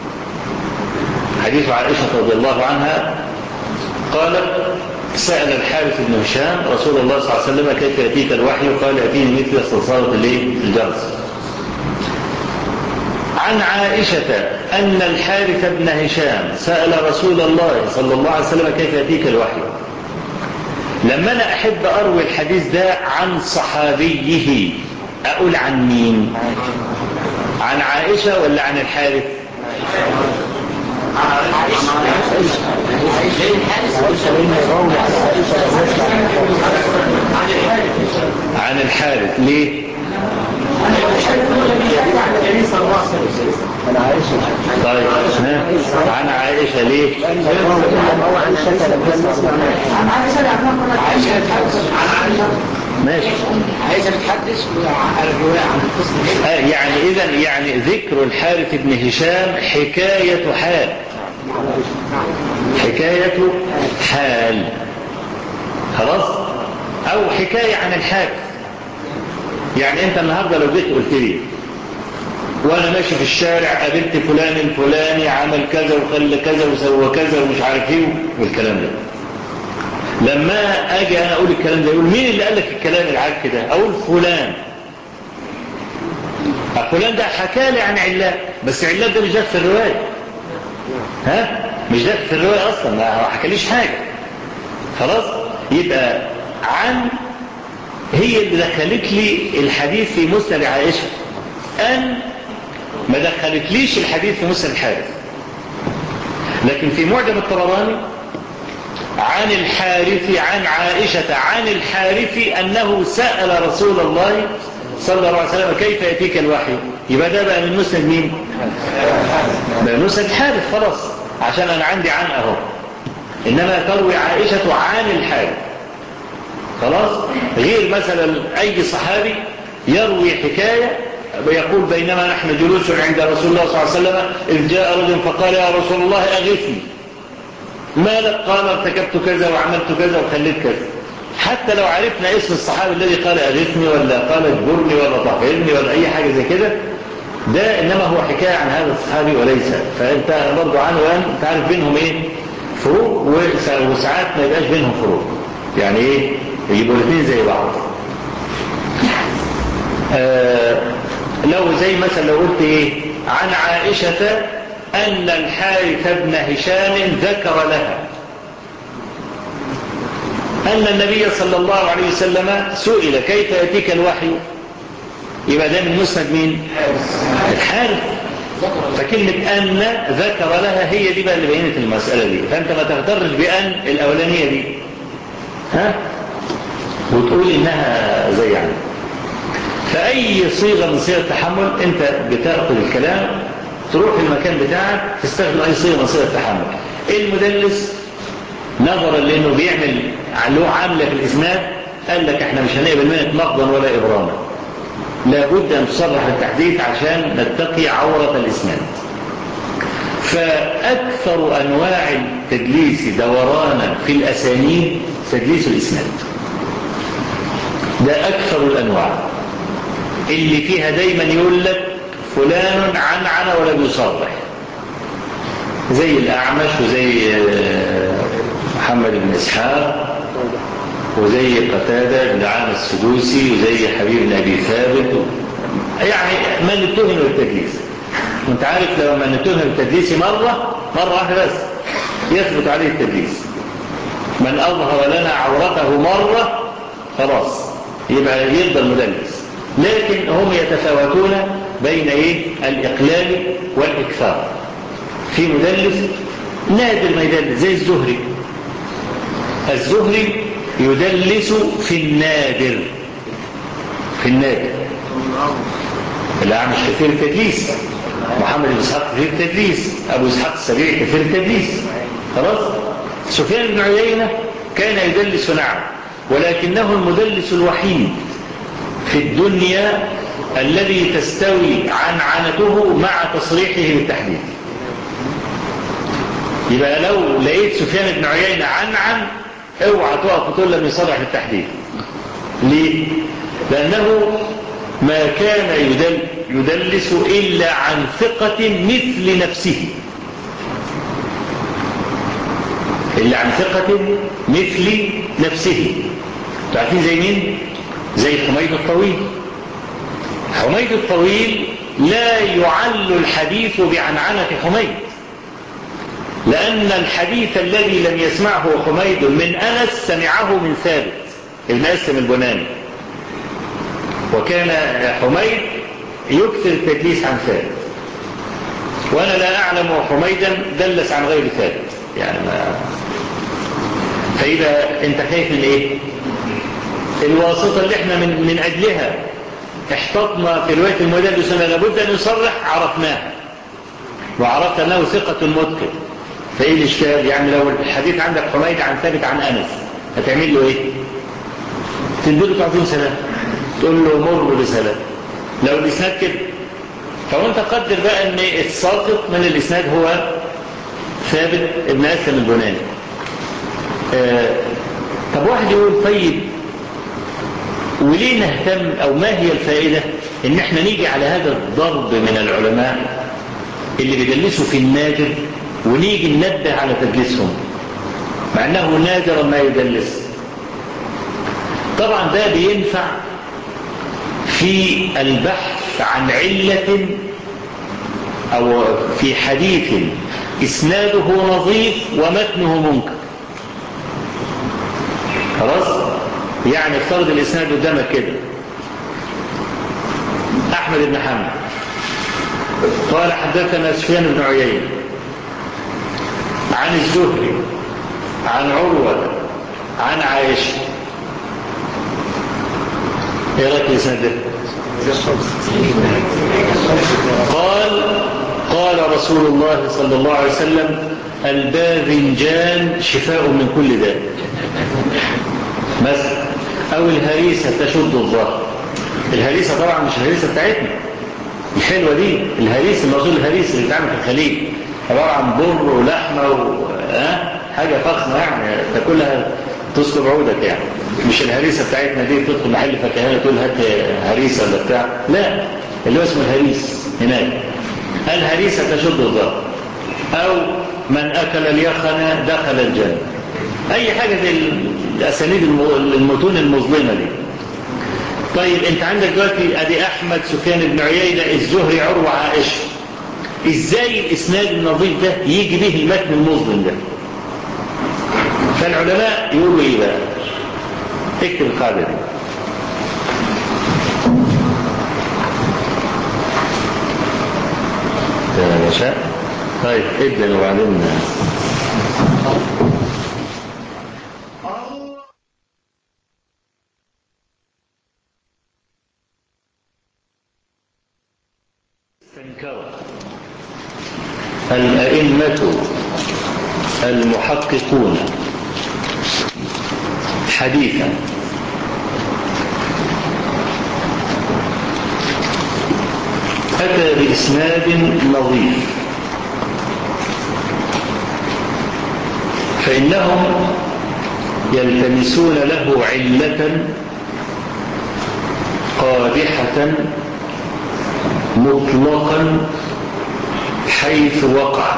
Speaker 1: حديث عائشة رضي الله عنها قالت: سأل الحارث بن هشام رسول الله صلى الله عليه وسلم كيف يأتيك الوحي؟ قال: يأتيني مثل صلصالة الجرس. عن عائشة أن الحارث بن هشام سأل رسول الله صلى الله عليه وسلم كيف يأتيك الوحي. لما أنا أحب أروي الحديث ده عن صحابيه أقول عن مين؟ عن عائشة ولا عن الحارث؟ عن الحارث. ليه؟ طيب، عن عائشة ليه؟ ماشي.
Speaker 2: عائشة بتحدث عن القصة.
Speaker 1: يعني إذن يعني ذكر الحارث بن هشام حكاية حال، خلاص، أو حكاية عن الحارث. يعني أنت النهاردة لو جيت قلت لي وأنا ماشي في الشارع قابلت فلان الفلاني عمل كذا وخلى كذا وسوى كذا ومش عارف إيه والكلام ده، لما أجي أنا أقول الكلام ده يقول مين اللي قال لك الكلام العك ده؟ أقول فلان. فلان ده حكى لي عن علات، بس علات ده مش ده في الرواية، مش ده في الرواية أصلا، ما حكاليش حاجة. خلاص، يبقى عن هي اللي دخلت لي الحديث في مسند عائشة، أن ما دخلتليش الحديث في مسند الحارث. لكن في معجم الطبراني عن الحارث عن عائشة عن الحارث أنه سأل رسول الله صلى الله عليه وسلم كيف يأتيك الوحي. يبقى ده بقى من مسند مين؟ بقى من مسند الحارث، خلاص، عشان أنا عندي عن أهو. إنما تروي عائشة عن الحارث، خلاص. غير مثلا أي صحابي يروي حكاية يقول: بينما نحن جلوس عند رسول الله صلى الله عليه وسلم إذ جاء رجل فقال: يا رسول الله أغثني. ما لك؟ قال: ارتكبت كذا وعملت كذا وخليت كذا. حتى لو عرفنا اسم الصحابي الذي قال أغثني ولا قال اجبرني ولا طهرني ولا أي حاجة زي كده، ده إنما هو حكاية عن هذا الصحابي وليس. فأنت برضو عنه وأن تعرف بينهم إيه فروق، وساعات ما يبقاش بينهم فروق، يعني إيه يبقوا الاثنين زي بعض. لو زي مثلا لو قلت إيه عن عائشة أن الحارث بن هشام ذكر لها أن النبي صلى الله عليه وسلم سئل كيف يأتيك الوحي، يبقى ده من مسند مين؟ الحارث. فكلمة أن ذكر لها هي دي بقى اللي بينت المسألة دي. فأنت ما تغترش بأن الأولانية دي وتقول إنها زي يعني. فأي صيغة من صيغ التحمل أنت بتأخذ الكلام تروح المكان بتاعك تستخدم أي صيغة من صيغ التحمل. المدلس نظرا لأنه بيعمل له عاملة في الإسناد قال لك احنا مش هنقبل منك نقضا ولا إبراما، لابد أن تصرح التحديث عشان نتقي عورة الإسناد. فأكثر أنواع التدليس دورانا في الأسانيد تدليس الإسناد، ده أكثر الأنواع اللي فيها دايما يقول لك فلان عن ولا بيصرح، زي الأعمش وزي محمد بن إسحاق وزي قتادة بن عامر السدوسي وزي حبيب بن أبي ثابت، يعني من اتهم بالتدليس. وانت عارف لو من اتهم بالتدليس مرة واحدة بس يثبت عليه التدليس. من أظهر لنا عورته مرة خلاص يبقى يفضل مدلس. لكن هم يتفاوتون بين الإقلال والإكثار. في مدلس نادر ما يدلس زي الزهري. الزهري يدلس في النادر، في النادر. الأعمش كثير التدليس، محمد بن إسحاق كثير التدليس، أبو إسحاق السبيعي كثير التدليس. خلاص. سفيان بن عيينة كان يدلس نعم، ولكنه المدلس الوحيد في الدنيا الذي تستوي عنعنته مع تصريحه بالتحديد. يبقى لو لقيت سفيان بن عيينة عنعن اوعى تقف وتقول لم يصرح بالتحديد. ليه؟ لأنه ما كان يدلس إلا عن ثقة مثل نفسه، إلا عن ثقة مثل نفسه. تعرفين زي مين؟ زي حميد الطويل. حميد الطويل لا يعل الحديث بعنعنة حميد، لأن الحديث الذي لم يسمعه حميد من أنس سمعه من ثابت ابن أسلم البناني، وكان حميد يكثر التدليس عن ثابت، وأنا لا أعلم حميدا دلس عن غير ثابت يعني فإذا أنت خايف من إيه؟ الواسطة اللي احنا من أجلها احتطنا في رواية المدلس أن لابد أن يصرح عرفناها، وعرفت أنه ثقة متقن. فإيه الإشكال؟ يعني لو الحديث عندك حميد عن ثابت عن أنس هتعمل له إيه؟ تديله تعظيم سلام، تقول له مر بسلام. لو الإسناد كده فأنت قدر بقى أن الساقط من الإسناد هو ثابت ابن أسلم البناني. طب واحد يقول طيب وليه نهتم أو ما هي الفائدة إن احنا نيجي على هذا الضرب من العلماء اللي بيدلسوا في النادر ونيجي ننبه على تدليسهم مع أنه نادرا ما يدلس؟ طبعا ده بينفع في البحث عن علة أو في حديث إسناده نظيف ومتنه منكر. خلاص؟ يعني افترض الإسناد قدامك كده أحمد بن حنبل قال حدثنا سفيان بن عيينة عن الزهري عن عروة عن عائشة. ايه رأيك الإسناد ده؟ قال رسول الله صلى الله عليه وسلم الباذنجان شفاء من كل داء مثلا، أو الهريسة تشد الظهر. الهريسة طبعا مش الهريسة بتاعتنا الحلوة دي، الهريسة الموصول الهريسة اللي بتعمل في الخليج عبارة عن بر ولحمة حاجة فخمة يعني تاكلها تصلب عودك يعني. مش الهريسة بتاعتنا دي تدخل محل فكهانة تقول هات هريسة ولا بتاع، لا اللي هو اسمه الهريس هناك. الهريسة تشد الظهر، أو من أكل اليخن دخل الجنة. أي حاجة زي الأسانيد المتون المظلمة دي. طيب أنت عندك دلوقتي أدي أحمد سفيان بن عيينة الزهري عروة عائشة، إزاي الإسناد النظيف ده يجي به المتن المظلم ده؟ فالعلماء يقولوا إيه بقى؟ اكتب القاعدة دي. يا شاء طيب ابدأ وبعدين استنكر الأئمة المحققون حديثا أتى بإسناد نظيف فإنهم يلتمسون له علة قادحة مطلقا حيث وقع،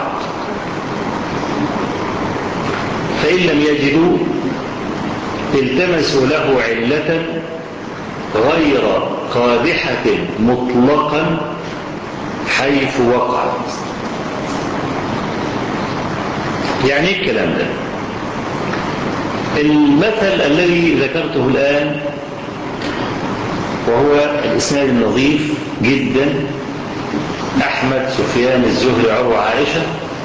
Speaker 1: فإن لم يجدوا التمسوا له علة غير قادحة مطلقا حيث وقعت. يعني ايه الكلام ده؟ المثل الذي ذكرته الآن وهو الإسناد النظيف جدا، أحمد، سفيان، الزهري، عروة، عائشة،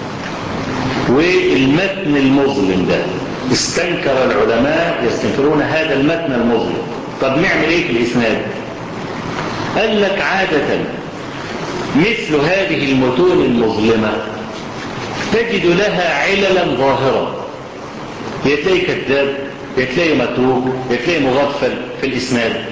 Speaker 1: والمتن المظلم ده استنكر العلماء يستنكرون هذا المتن المظلم. طب نعمل ايه في الإسناد؟ قال لك عادة مثل هذه المتون المظلمة تجد لها عللا ظاهرة، يتلاقي كذاب، يتلاقي متروك، يتلاقي مغفل في الإسناد،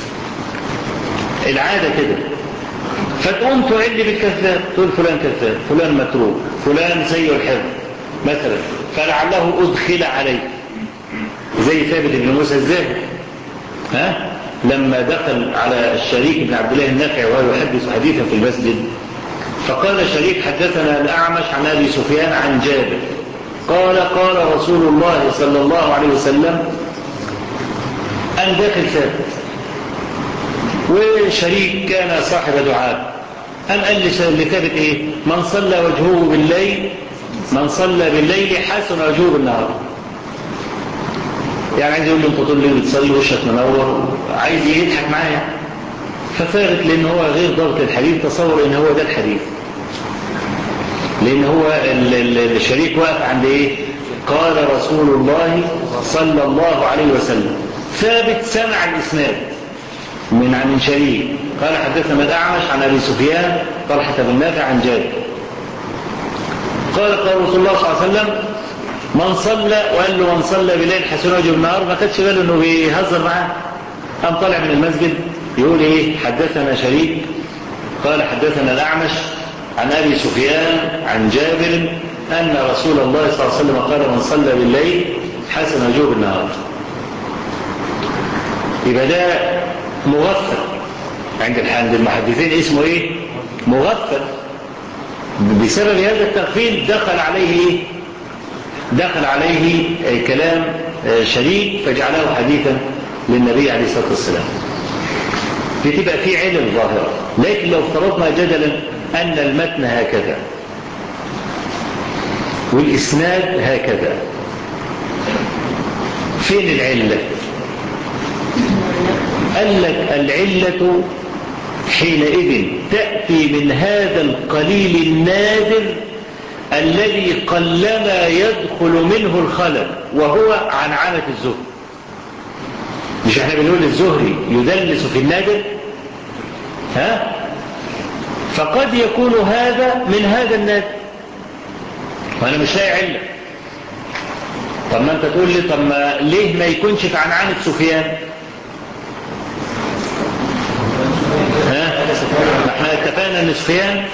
Speaker 1: العادة كده. فتقوم تعل بالكذاب، تقول فلان كذاب، فلان متروك، فلان سيء الحفظ مثلا، فلعله أدخل عليه، زي ثابت بن موسى الزاهد لما دخل على الشريك بن عبد الله النافع وهو يحدث حديثا في المسجد، فقال شريك حدثنا الأعمش عن أبي سفيان عن جابر قال قال رسول الله صلى الله عليه وسلم، أن داخل ثابت، وشريك كان صاحب دعاء، أن قال لثابت إيه؟ من صلى وجهه بالليل، من صلى بالليل حسن وجهه بالنهار. يعني عايز يقول له انت طول الليل بتصلي وشك منور، عايز يضحك معايا. فثابت لأن هو غير ضبط الحديث تصور ان هو ده الحديث، لأن هو الشريك واقف عند ايه؟ قال رسول الله صلى الله عليه وسلم. ثابت سمع الإسناد من شريك قال حدثنا الأعمش عن أبي سفيان طلحة بن نافع عن جابر قال رسول الله صلى الله عليه وسلم من صلى، وقال له من صلى بالليل حسن وجهه بالنهار، ما خدش باله انه بيهزر معاه. قام طالع من المسجد يقول ايه؟ حدثنا شريك قال حدثنا الأعمش عن أبي سفيان عن جابر أن رسول الله صلى الله عليه وسلم قال من صلى بالليل حسن وجهه بالنهار. يبقى ده مغفل عند المحدثين، اسمه ايه؟ مغفل. بسبب هذا التغفيل دخل عليه ايه؟ دخل عليه كلام شريك فجعله حديثا للنبي عليه الصلاة والسلام. بتبقى فيه علل ظاهرة. لكن لو افترضنا جدلا أن المتن هكذا والإسناد هكذا، فين العلة؟ قال لك العلة حينئذ تأتي من هذا القليل النادر الذي قلما يدخل منه الخلل، وهو عنعنة الزهري. مش احنا بنقول الزهري يدلس في النادر؟ فقد يكون هذا من هذا النادر وانا مش لاقي علة. طب ما انت تقول لي طب ما ليه ما يكونش في عنعنة سفيان؟ ما احنا اتفقنا ان سفيان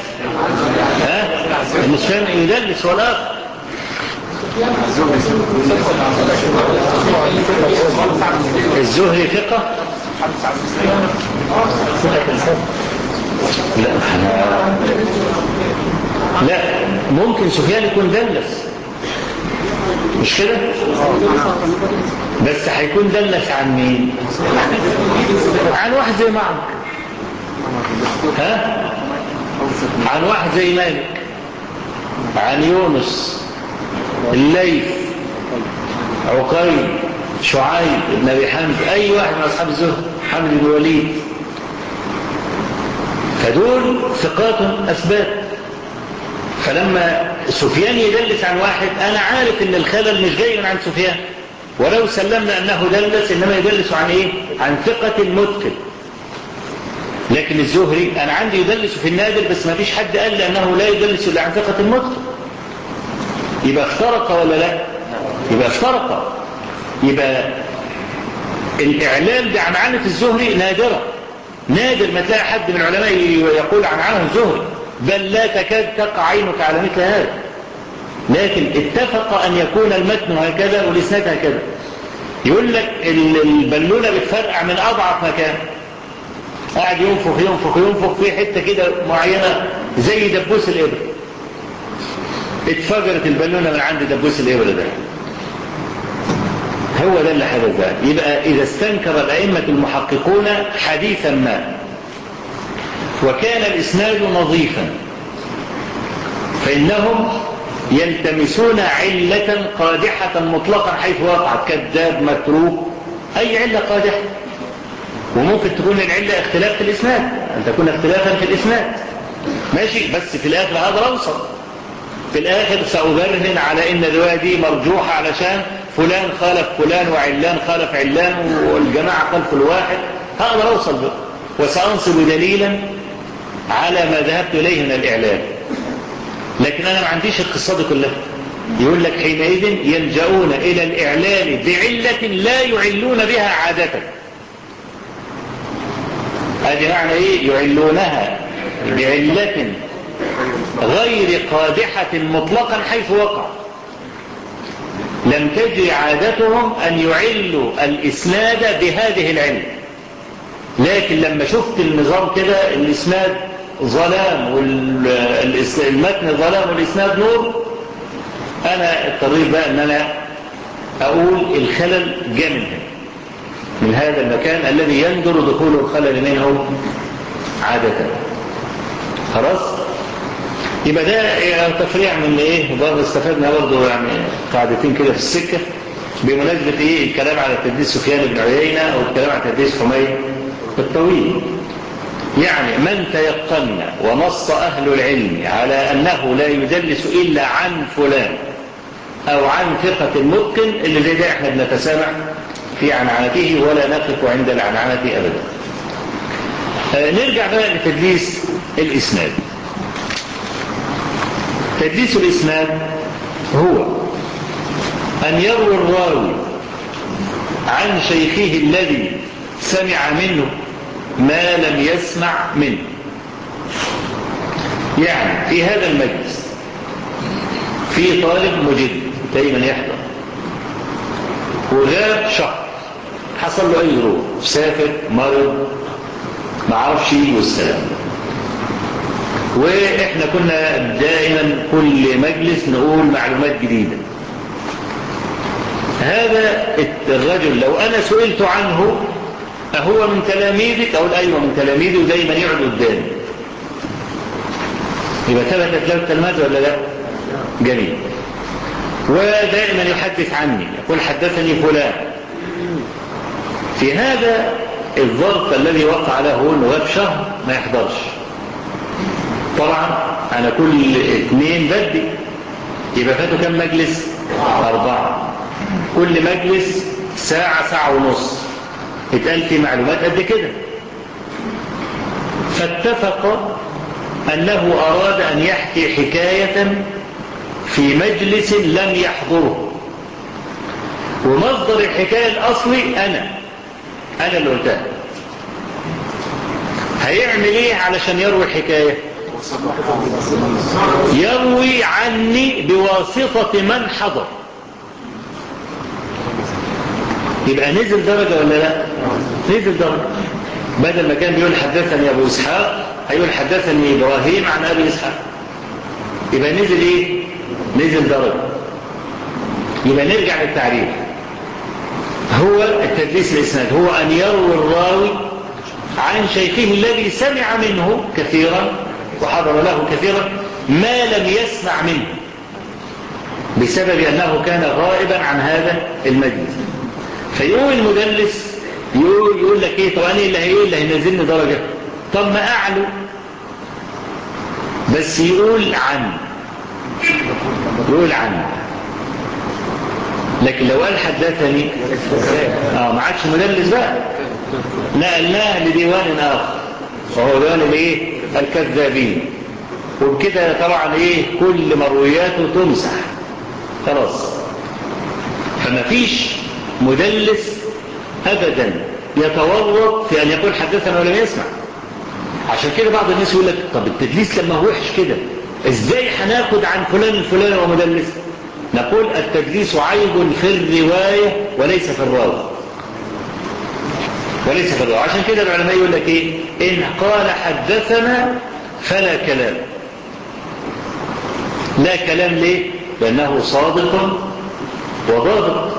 Speaker 1: ان سفيان يدلس ولا الزهري ثقة؟ لا ممكن سفيان يكون دلس، مش كده؟ بس هيكون دلس عن مين؟ عن واحد زي معك، عن واحد زي مالك، عن يونس، الليث، عقيل، شعيب بن أبي حمد، أي واحد من أصحاب الزهد، حمد بن الوليد. فدول ثقات أثبات. فلما سفيان يدلس عن واحد أنا عارف إن الخلل مش جاي من عن سفيان، ولو سلمنا أنه دلس إنما يدلس عن إيه؟ عن ثقة متقن. لكن الزهري أنا عندي يدلس في النادر، بس ما فيش حد قال لي أنه لا يدلس إلا عن ثقة متقن. يبقى افترق ولا لا؟ يبقى افترق. يبقى الإعلال بعنعنة الزهري نادرة، نادر ما تلاقي حد من العلماء يقول عنعنه الزهري، بل لا تكاد تقع عينك على مثل هذا. لكن اتفق أن يكون المتن هكذا والإسناد هكذا. يقول لك البالونة بتفرقع من أضعف مكان، قاعد ينفخ ينفخ ينفخ في حتة كده معينة زي دبوس الإبر، اتفجرت البالونة من عند دبوس الإبر ده. هو ده اللي حدث ده. يبقى إذا استنكر الأئمة المحققون حديثا ما وكان الإسناد نظيفا فإنهم يلتمسون علة قادحة مطلقا حيث وقعت، كذاب، متروك، أي علة قادحة. وممكن تكون العلة اختلاف في الإسناد، أن تكون اختلافا في الإسناد، ماشي، بس في الآخر هذا أوصل، في الآخر سأبرهن على إن الرواية دي مرجوحة علشان فلان خالف فلان وعلان خالف علان والجماعة خلفوا الواحد، هذا أوصل بقى، وسأنصب دليلا على ما ذهبت إليه من الإعلان. لكن أنا ما عنديش القصة دي كلها. يقول لك حينئذ يلجؤون إلى الإعلان بعلة لا يعلون بها عادة. هذه معنى إيه؟ يعلونها بعلة غير قادحة مطلقا حيث وقع. لم تجري عادتهم أن يعلوا الإسناد بهذه العلة، لكن لما شفت النظام كده، الإسناد ظلام والمتن ظلام والإسناد نور، أنا اضطريت بقى أن أنا أقول الخلل جاء من هذا المكان الذي يندر دخول الخلل منه عادة. خلاص؟ يبقى ده تفريع من ايه؟ برضه استفدنا برضه يعني قاعدتين كده في السكة بمناسبة ايه؟ الكلام على تدليس سفيان بن عيينة او الكلام على تدليس حميد الطويل. يعني من تيقن ونص أهل العلم على أنه لا يدلس إلا عن فلان أو عن ثقة متقن، اللي زي ده احنا بنتسامع في عنعنته ولا نقف عند العنعنة أبدا. نرجع بقى لتدليس الإسناد. تدليس الإسناد هو أن يروي الراوي عن شيخه الذي سمع منه ما لم يسمع منه. يعني في هذا المجلس في طالب مجد دايما يحضر، وغاب شهر، حصل له أي ظروف، سافر، مرض، ما عرفش يجي والسلام. وإحنا كنا دائما كل مجلس نقول معلومات جديدة. هذا الرجل لو أنا سئلت عنه أهو من تلاميذك؟ أقول أيوة من تلاميذي، ودايما يقعد قدامي. يبقى ثبتت له التلمذة ولا لا؟ جميل. ودائما يحدث عني، يقول حدثني فلان. في هذا الظرف الذي وقع له انه غاب شهر ما يحضرش، طبعا أنا كل 2 بدي، يبقى فاتوا كم مجلس؟ 4. كل مجلس ساعة، ساعة ونص، اتقال في معلومات قد كده. فاتفق أنه أراد أن يحكي حكاية في مجلس لم يحضره، ومصدر الحكاية الأصلي أنا اللي قلتها. هيعمل إيه علشان يروي الحكاية؟ يروي عني بواسطة من حضر. يبقى نزل درجة ولا لا؟ نزل درجة. بدل ما كان بيقول حدثني أبو إسحاق هيقول حدثني إبراهيم عن أبي إسحاق. يبقى نزل إيه؟ نزل درجة. يبقى نرجع للتعريف. هو التدليس الإسناد هو أن يروي الراوي عن شيخه الذي سمع منه كثيرا وحضر له كثيرا ما لم يسمع منه، بسبب أنه كان غائبا عن هذا المجلس. فيقول المدلس يقول لك ايه؟ طب انا اللي هينزلني درجة؟ طب ما اعلو، بس يقول عن لكن لو قال حدثني ما عادش مدلس بقى، نقلناه لديوان اخر وهو ديوان الايه؟ الكذابين. وبكده طبعا ايه؟ كل مروياته تمسح خلاص. فما فيش مدلس ابدا يتورط في ان يقول حدثنا ولم يسمع. عشان كده بعض الناس يقول لك طب التدليس لما هو وحش كده ازاي هناخد عن فلان الفلاني ومدلس؟ نقول التدليس عيب في الرواية وليس في الراوي. عشان كده العلماء يقول لك ايه؟ ان قال حدثنا فلا كلام. لا كلام ليه؟ لانه صادق وضابط.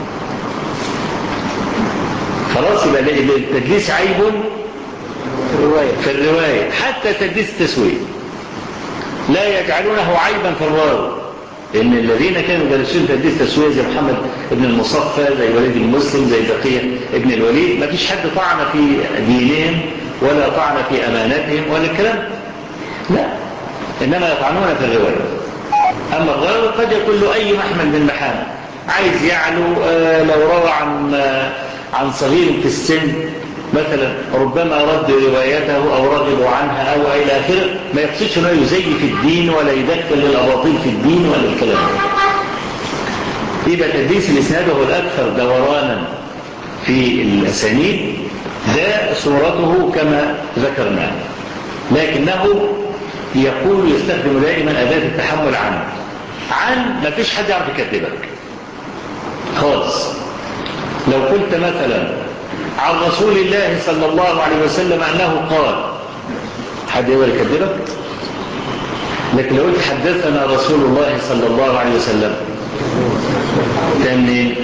Speaker 1: خلاص. يبقى التدليس عيب في الرواية. حتى تدليس التسوية لا يجعلونه عيبا في الراوي، لأن الذين كانوا دارسين تدريس تسوية زي محمد بن المصفى، زي وليد المسلم، زي بقية ابن الوليد، ما فيش حد طعن في دينهم ولا طعن في أمانتهم ولا الكلام، لا، إنما يطعنون في الرواية. أما الراوي قد يكون له أي محمل من محامل، عايز يعلو، لو روى عن صغير في السن مثلا ربما رد روايته أو رغبوا عنها أو إلى آخره، ما يقصدش أنه يزيف في الدين ولا يدخل الأباطيل في الدين ولا الكلام ده. يبقى تدليس الإسناد هو الأكثر دورانا في الأسانيد، ده صورته كما ذكرنا، لكنه يستخدم دائما أداة التحمل عن ما فيش حد يعرف يكذبك خالص. لو قلت مثلا عن رسول الله صلى الله عليه وسلم أنه قال، حد يقدر يكذبك؟ لكن لو قلت حدثنا رسول الله صلى الله عليه وسلم كان منين؟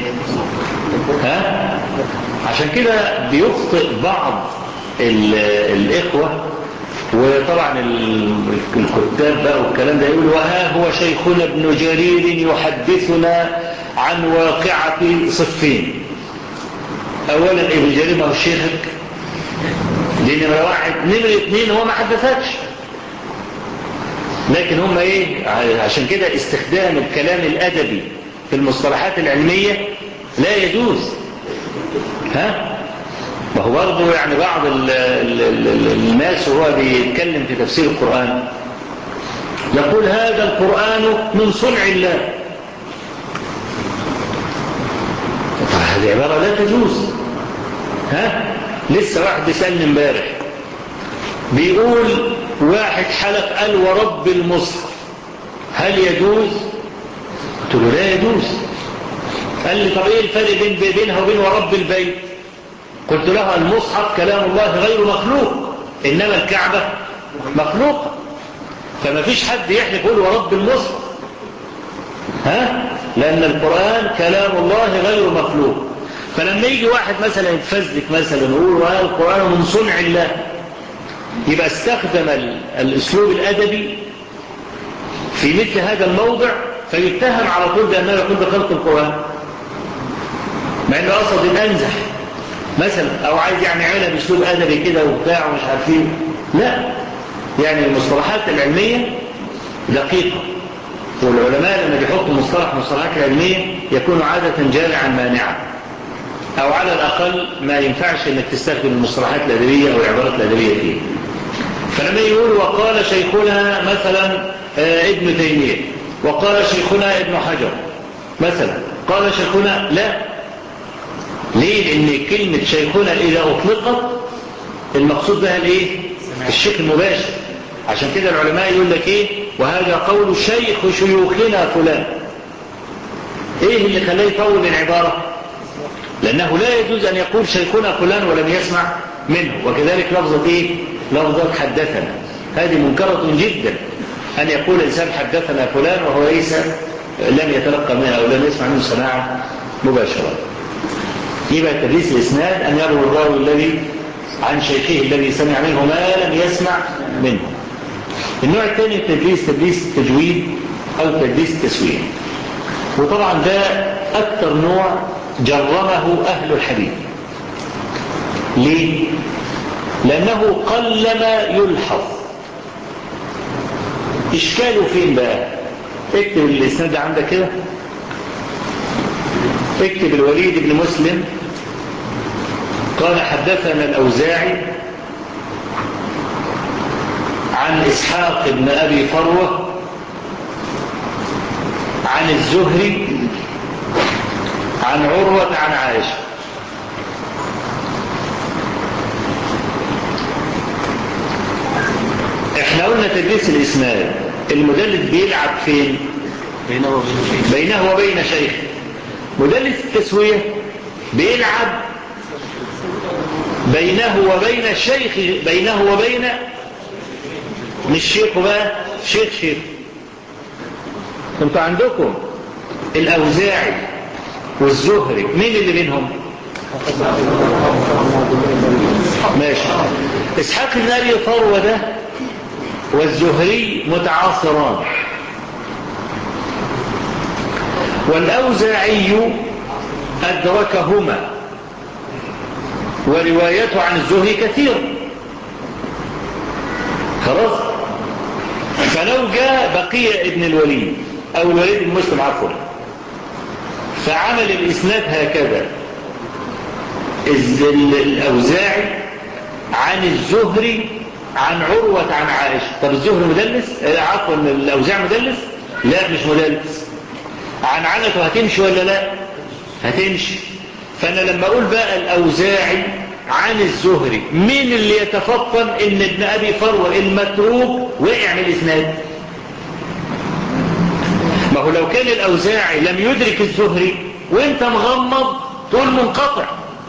Speaker 1: عشان كده بيخطئ بعض الإخوة، وطبعا الكتاب بقى والكلام ده، يقول وها هو شيخنا ابن جرير يحدثنا عن واقعة صفين. اولا ابن جرير ما هو شيخك، دي نمرة واحد. نمرة اتنين هو ما حدثكش، لكن هم عشان كده استخدام الكلام الادبي في المصطلحات العلمية لا يجوز. ما هو برضه يعني بعض الناس وهو بيتكلم في تفسير القرآن يقول هذا القرآن من صنع الله. هذه عبارة لا تجوز. لسه واحد بيسألني امبارح بيقول واحد حلف قال ورب المصحف هل يجوز؟ قلت له لا يجوز. قال لي طب ايه الفرق بينها وبين ورب البيت؟ قلت له المصحف كلام الله غير مخلوق، انما الكعبة مخلوقة، فما فيش حد يحلف يقول ورب المصحف، لأن القرآن كلام الله غير مخلوق. فلما يجي واحد مثلا يتفزلك مثلا ويقول القرآن من صنع الله، يبقى استخدم الأسلوب الأدبي في مثل هذا الموضع فيتهم على طول بأنه يكون بخلق القرآن، مع أنه قصد الأنزح مثلا، أو عايز يعني عينها بأسلوب أدبي كده وبتاع ومش عارفين. لا، يعني المصطلحات العلمية دقيقة، والعلماء لما بيحطوا مصطلحات العلمية يكون عادة جارعا مانعا، أو على الأقل ما ينفعش أنك تستخدم المصطلحات الأدبية أو العبارات الأدبية فيه. فلما يقول وقال شيخنا مثلا ابن تيمية، وقال شيخنا ابن حجر مثلا، قال شيخنا، لا. ليه؟ لأن كلمة شيخنا إذا أطلقت المقصود بها الشيخ المباشر. عشان كده العلماء يقول لك وهذا قول شيخ شيوخنا فلان. ايه اللي خلاه يطول العبارة؟ لأنه لا يجوز أن يقول شيخنا فلان ولم يسمع منه. وكذلك لفظة حدثنا، هذه منكرة جدا، أن يقول الإنسان حدثنا فلان وهو ليس لم يتلقى منه أو لم يسمع منه سماعا مباشرة. يبقى تدليس الإسناد أن يروي الراوي الذي عن شيخه الذي سمع منه ما لم يسمع منه. النوع الثاني تدليس تجويد أو تدليس تسوية، وطبعا ده أكثر نوع جرمه أهل الحديث. ليه؟ لأنه قلما يلحظ. إشكاله فين بقى؟ اكتب الإسناد عندك كده، اكتب الوليد بن مسلم قال حدثنا الأوزاعي عن إسحاق بن أبي فروة عن الزهري عن عروة عن عائشة. احنا قلنا تدليس الإسناد المدلس بيلعب فين؟ بينه وبين شيخ. مدلس التسوية بيلعب بينه وبين الشيخ، بينه وبين مش شيخ بقى، شيخ. انتوا عندكم الأوزاعي والزهري، مين اللي بينهم؟ ماشي. إسحاق بن أبي فروة ده والزهري متعاصران، والأوزاعي أدركهما، وروايته عن الزهري كثيرة. خلاص. فلو جاء بقية ابن الوليد أو الوليد بن مسلم عفوا فعمل الإسناد هكذا: الأوزاعي عن الزهري عن عروة عن عائشة. طب الزهري مدلس؟ عفوا الأوزاعي مدلس؟ لا مش مدلس. عن عنته هتمشي ولا لا؟ هتمشي. فأنا لما أقول بقى الأوزاعي عن الزهري، مين اللي يتفطن إن ابن أبي فروة المتروك وقع من الإسناد؟ ما هو لو كان الأوزاعي لم يدرك الزهري وانت مغمض تقول منقطع.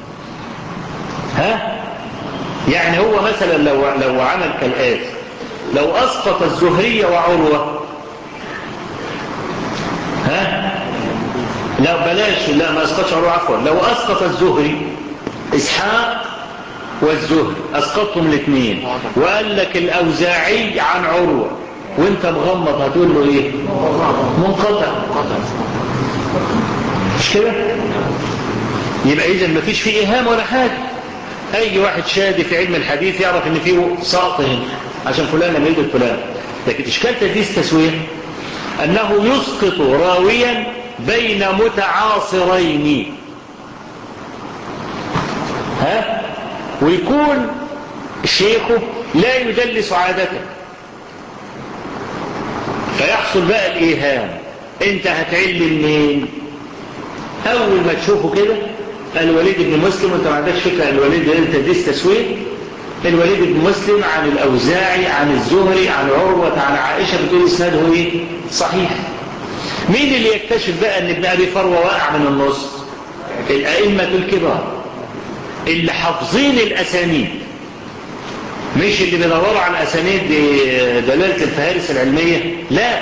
Speaker 1: ها؟ يعني هو مثلا لو عمل كالآتي: لو أسقط الزهري وعروة، ها؟ لا بلاش، لا ما أسقطش عروة عفوا، لو أسقط الزهري إسحاق والزهري، أسقطهم الاثنين، وقال لك الأوزاعي عن عروة وانت مغمض هتقول له ايه؟ منقطع. مش كده؟ يبقى إذن ما فيش فيه إيهام ولا حاجة. أي واحد شادي في علم الحديث يعرف إن فيه سقط هنا عشان فلان لم يدرك فلان. لكن إشكال تدليس تسوية أنه يسقط راويا بين متعاصرين، ها؟ ويكون شيخه لا يدلس عادة، فيحصل بقى الإيهام. أنت هتعلم مين؟ أول ما تشوفه كده الوليد بن مسلم، وانت ما عندكش فكرة الوليد ده تدليس تسوية. الوليد بن مسلم عن الأوزاعي عن الزهري عن عروة عن عائشة، بتقول إسناده ايه؟ صحيح. مين اللي يكتشف بقى ان ابن أبي فروة واقع من النص؟ الأئمة الكبار اللي حافظين الأسانيد، مش اللي بيدوروا على الأسانيد بدلالة الفهارس العلمية. لا،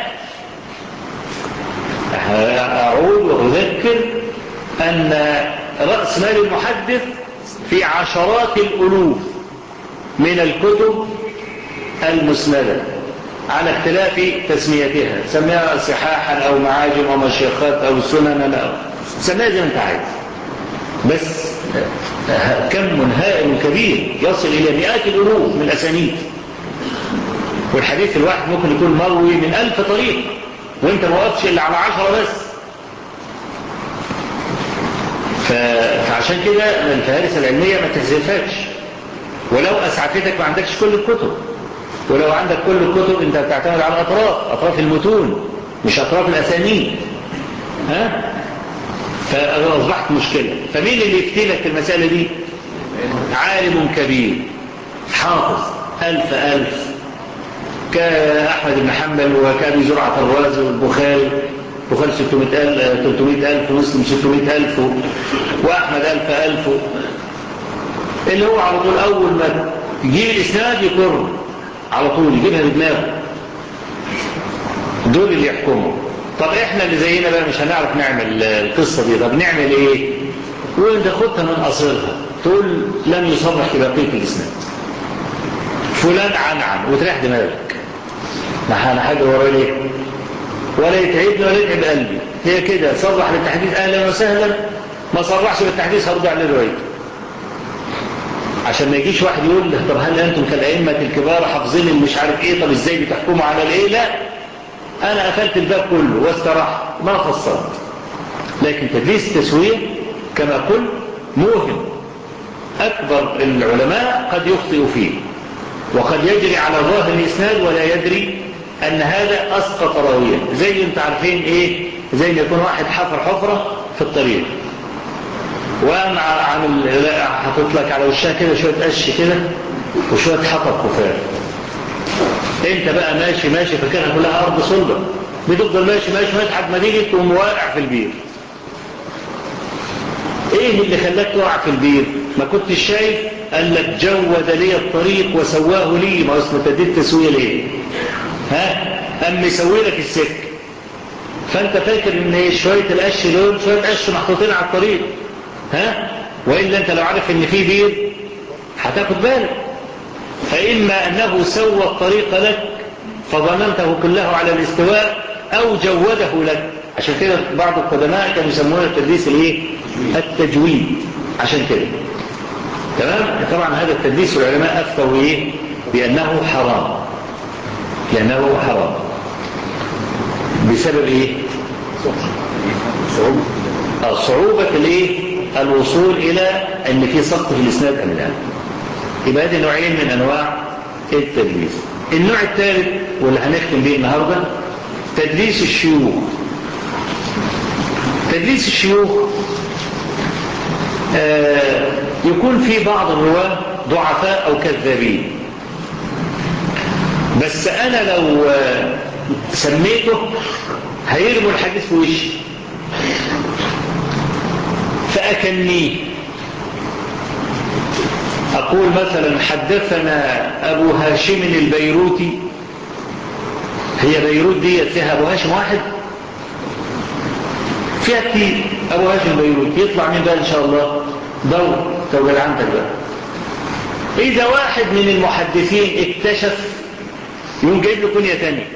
Speaker 1: أعود وأذكر أن رأس مال المحدث في عشرات الألوف من الكتب المسندة على اختلاف تسميتها، سميها صحاحا أو معاجم أو مشيخات أو سنن أو سميها زي ما أنت عايز، بس كم هائل كبير يصل إلى مئات الألوف من الأسانيد، والحديث الواحد ممكن يكون مروي من 1000 طريق وانت ما وقفتش إلا على 10 بس. فعشان كده الفهارس العلمية ما تحذفكش، ولو أسعفتك ما عندكش كل الكتب، ولو عندك كل الكتب انت بتعتمد على أطراف المتون مش أطراف الأسانيد. ها؟ فأصبحت مشكلة. فمين اللي يفتلك المسألة دي؟ عالم كبير حافظ 1000 كأحمد بن حنبل وكأبي زرعة الرازي والبخاري، بخاري 300,000 مسلم 600,000 وأحمد 1000 اللي هو على طول أول ما يجيب الإسناد يقر على طول يجيبها بدماغه. دول اللي يحكموا. طب إحنا اللي زينا بقى مش هنعرف نعمل القصة دي. طب نعمل إيه؟ وانت خدها من أصلها، تقول لم يصرح في بقية الإسناد، فلان عن وتريح دماغك، ما أنا حاجة ورا ليه ولا يتعبني ولا يتعب قلبي. هي كده، صرح بالتحديث أهلا وسهلا، ما صرحش بالتحديث هرجع للرواية. عشان ما يجيش واحد يقول له طب هل أنتم كالأئمة الكبار حافظين اللي مش عارف إيه، طب إزاي بتحكموا على الإيه؟ لا، أنا قفلت الباب كله واسترحت ما فصلت. لكن تدليس التسوية كما قلت موهم، أكبر العلماء قد يخطئ فيه، وقد يجري على ظاهر الإسناد ولا يدري أن هذا أسقط راويا. زي انت عارفين إيه؟ زي ما يكون واحد حفر حفرة في الطريق وقام حاطط لك على وشها كده شوية قش كده وشوية حطب خفاف. انت بقى ماشي فاكرها كلها أرض صلبة، بتفضل ماشي لحد ما تيجي تقوم واقع في البير. ايه اللي خلاك تقع في البير؟ ما كنتش شايف؟ قال لك جود لي الطريق وسواه لي. ما اصل تديت تسويه ليه؟ ها؟ قام يسوي لك السكه. فانت فاكر ان شويه القش دول شويه قش محطوطين على الطريق، ها؟ والا انت لو عارف ان في بير هتاخد بالك. فاما انه سوى الطريق لك فظننته كله على الاستواء، او جوده لك عشان كده بعض القدماء كانوا يسمونه التدليس الايه؟ التجويد، عشان كده. تمام. طبعا هذا التدليس العلماء افتوا ايه؟ بانه حرام، لانه حرام بسبب ايه؟ صعوبة الايه؟ الوصول الى ان في سقط في الاسناد ام لا. يبقى هذه نوعين من انواع التدليس. النوع الثالث واللي هنختم به النهارده تدليس الشيوخ. تدليس الشيوخ يكون في بعض الرواه ضعفاء او كذابين، بس انا لو سميته هيرموا الحديث في وشي فاكنيه. أقول مثلا حدثنا أبو هاشم البيروتي. هي بيروت دي فيها أبو هاشم واحد؟ فيها كتير. أبو هاشم البيروتي يطلع من بقى إن شاء الله دور توجد عندك بقى. إذا واحد من المحدثين اكتشف يقوم جايب له كنية تانية.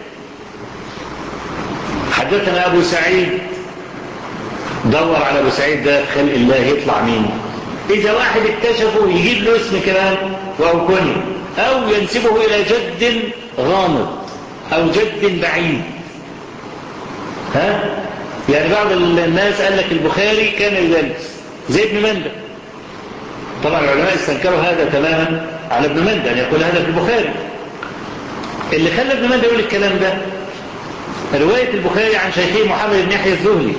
Speaker 1: حدثنا أبو سعيد، دور على أبو سعيد ده خلق الله يطلع مين. إذا واحد اكتشفه يجيب له اسم كمان أو كنية، أو ينسبه إلى جد غامض أو جد بعيد. ها؟ يعني بعض الناس قال لك البخاري كان يدلس زي ابن مندى. طبعا العلماء استنكروا هذا تماما على ابن مندى أن يقول هذا في البخاري. اللي خلى ابن مندى يقول الكلام ده رواية البخاري عن شيخه محمد بن يحيى الزهري.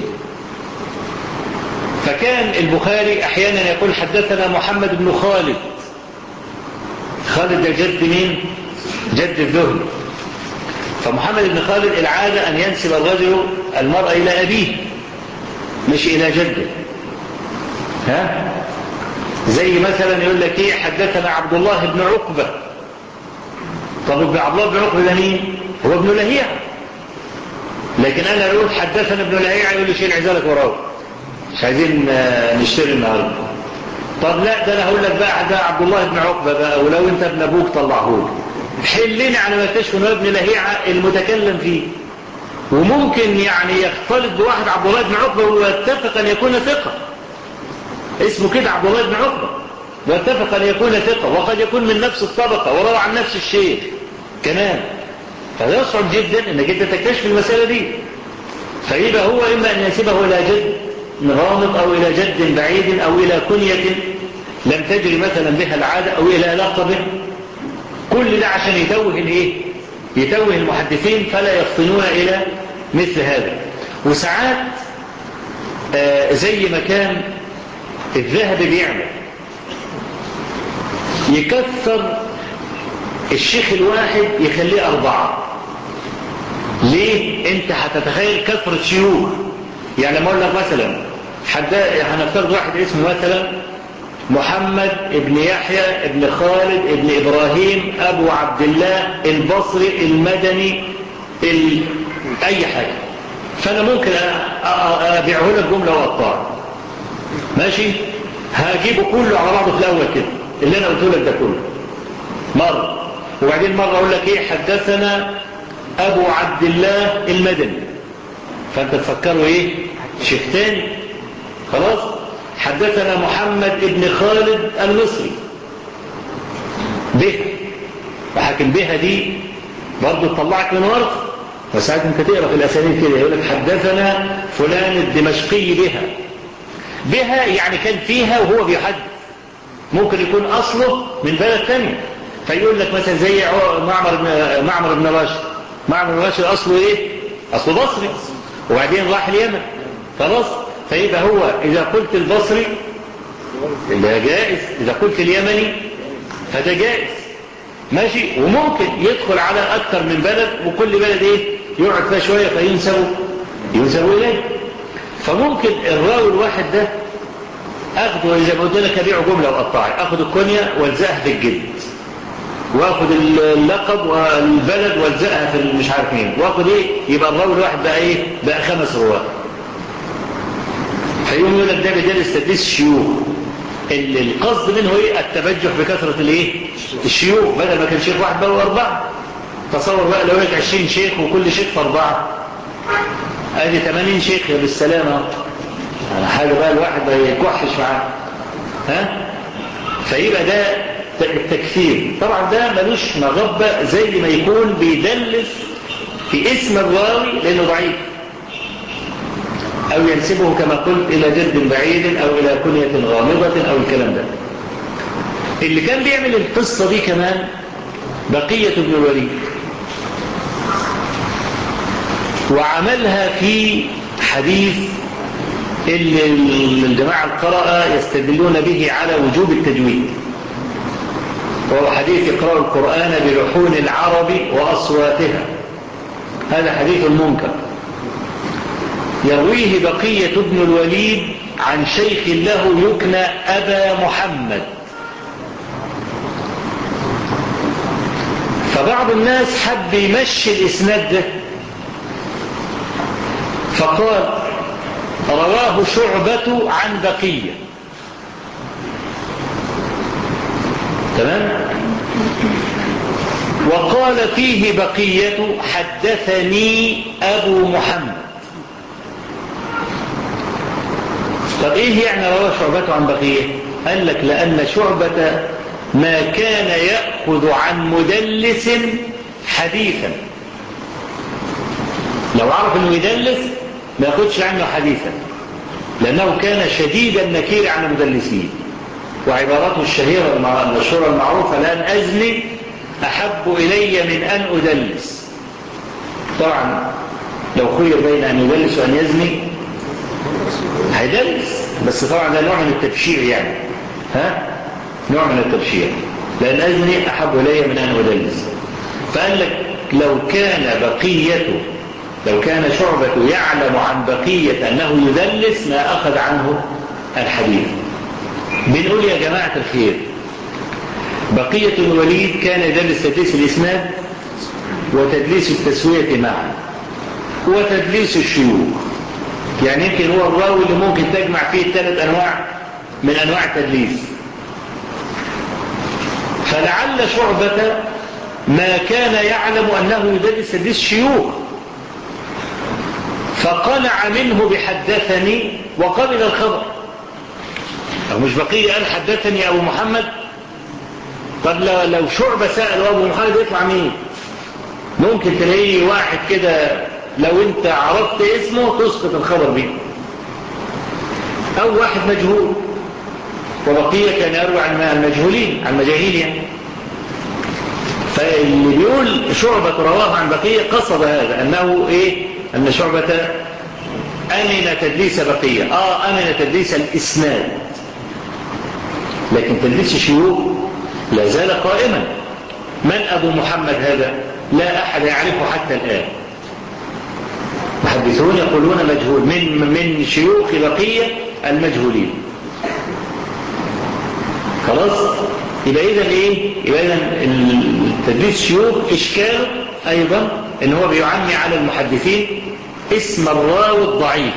Speaker 1: فكان البخاري احيانا يقول حدثنا محمد بن خالد. خالد ده جد مين؟ جد الزهري. فمحمد بن خالد العادة ان ينسب الرجل المرأة الى ابيه مش الى جده. ها؟ زي مثلا يقول لك ايه حدثنا عبد الله بن عقبة. طب عبد الله بن عقبة ده مين؟ هو ابن لهيعة. لكن انا اقول حدثنا ابن لهيعة يقول لي شيل عزالك وراه، مش عايزين نشتري النهارده. طب لا ده انا هقول لك بقى ده عبد الله بن عقبه بقى، ولو انت ابن ابوك طلعهولي. حلني على ما تشفى انه ابن لهيعه المتكلم فيه. وممكن يعني يختلط بواحد عبد الله بن عقبه ويتفق ان يكون ثقه. اسمه كده عبد الله بن عقبه ويتفق ان يكون ثقه، وقد يكون من نفس الطبقه وروى عن نفس الشيخ كمان. فده يصعب جدا انك انت تكتشف المساله دي. فيبقى هو اما ان ينسبه الى جد غامض أو إلى جد بعيد أو إلى كنية لم تجري مثلا بها العادة أو إلى لقب. كل ده عشان يتوه الإيه؟ يتوه المحدثين فلا يفطنون إلى مثل هذا. وساعات زي ما كان الذهب بيعمل يكثر الشيخ الواحد يخليه 4. ليه؟ انت هتتخيل كثرة شيوخ. يعني لما اقول لك مثلا هنفترض واحد اسمه مثلا محمد ابن يحيى ابن خالد ابن ابراهيم ابو عبد الله البصري المدني اي حاجة. فانا ممكن ابيعه لك جملة وقطاع ماشي. هجيبه كله على بعضه في الاول كده اللي انا قلته لك ده كله مرة، وبعدين مرة اقول لك ايه حدثنا ابو عبد الله المدني، فانت تفكروا ايه شيخ تاني. خلاص. حدثنا محمد ابن خالد المصري به، وحاكم بها دي برضه تطلعك من ورق. وساعات انت تقرا في الاسانيد كده يقول لك حدثنا فلان الدمشقي بها يعني كان فيها وهو بيحدث. ممكن يكون اصله من بلد ثانيه فيقول لك مثلا زي معمر بن راشد. معمر بن راشد اصله ايه؟ اصله بصري وبعدين راح اليمن. خلاص. فيبقى هو اذا قلت البصري ده جائز، اذا قلت اليمني فده جائز ماشي. وممكن يدخل على اكثر من بلد وكل بلد ايه يقعد فيها شويه فينسب اليه. فممكن الراوي الواحد ده اخده زي ما قلت لك ابيعه جمله وقطاعي، اخد الكنيه والزقها في الجلد، واخد اللقب والبلد والزقها في مش عارف مين، واخد ايه يبقى الراوي الواحد بقى ايه بقى 5 رواه. فيقوم يقول لك ده بيدرس تدريس الشيوخ. القصد منه ايه التبجح بكثره الايه الشيوخ، بدل ما كان شيخ واحد بقى 4. تصور بقى لو لك 20 شيخ وكل شيخ في 4 ادي 80 شيخ يا بالسلامة، يعني حاجة بقى الواحد ما يكحش معاه. فيبقى ده التكفير. طبعا ده ملوش مغبة زي ما يكون بيدلس في اسم الراوي لانه ضعيف، او ينسبه كما قلت الى جد بعيد او الى كنية غامضة او الكلام ده. اللي كان بيعمل القصة دي كمان بقية بن الوليد، وعملها في حديث اللي الجماعة القراءة يستدلون به على وجوب التجويد، وهو حديث اقرأوا القرآن بلحون العرب وأصواتها. هذا حديث منكر يرويه بقية بن الوليد عن شيخ له يكنى أبا محمد. فبعض الناس حب يمشي الإسناد ده، فقال رواه شعبة عن بقية. تمام. وقال فيه بقية حدثني أبو محمد. طب إيه يعني رواه شعبة عن بقية؟ قال لك لأن شعبة ما كان يأخذ عن مدلس حديثا، لو عرف انه يدلس ما يأخذش عنه حديثا، لأنه كان شديد النكير عن المدلسين، وعبارته الشهيرة المشهورة المعروفة لأن أزني أحب إلي من أن أدلس. طبعا لو خير بين أن يدلس وأن يزني هيدلس، بس طبعا ده نوع من التبشير يعني، نوع من التبشير، لأن أزني أحب إلي من أن أدلس. فقال لك لو كان شعبة يعلم عن بقية أنه يدلس ما أخذ عنه الحديث. بنقول يا جماعة الخير، بقية الوليد كان يدلس تدليس الإسناد وتدليس التسوية معا وتدليس الشيوخ. يعني يمكن هو الراوي اللي ممكن تجمع فيه 3 أنواع من أنواع التدليس. فلعل شعبة ما كان يعلم أنه يدلس تدليس شيوخ، فقنع منه بحدثني وقبل الخبر. أو مش بقية قال حدثني أبو محمد؟ طب لو شعبة سأل أبو محمد يطلع مين؟ ممكن تلاقيه واحد كده لو انت عرفت اسمه تسقط الخبر به، أو واحد مجهول، وبقية كان يروي عن المجهولين، عن المجاهيل يعني. فاللي بيقول شعبة رواه عن بقية قصد هذا أنه أن شعبة أمن تدليس بقية، أمن تدليس الإسناد، لكن تدليس الشيوخ لا زال قائما. من أبو محمد هذا؟ لا أحد يعرفه حتى الآن. محدثون يقولون مجهول من شيوخ بقية المجهولين. خلاص. يبقى إذن يبقى إذن التدليس الشيوخ إشكاله أيضا إن هو بيعمي على المحدثين اسم الراوي الضعيف،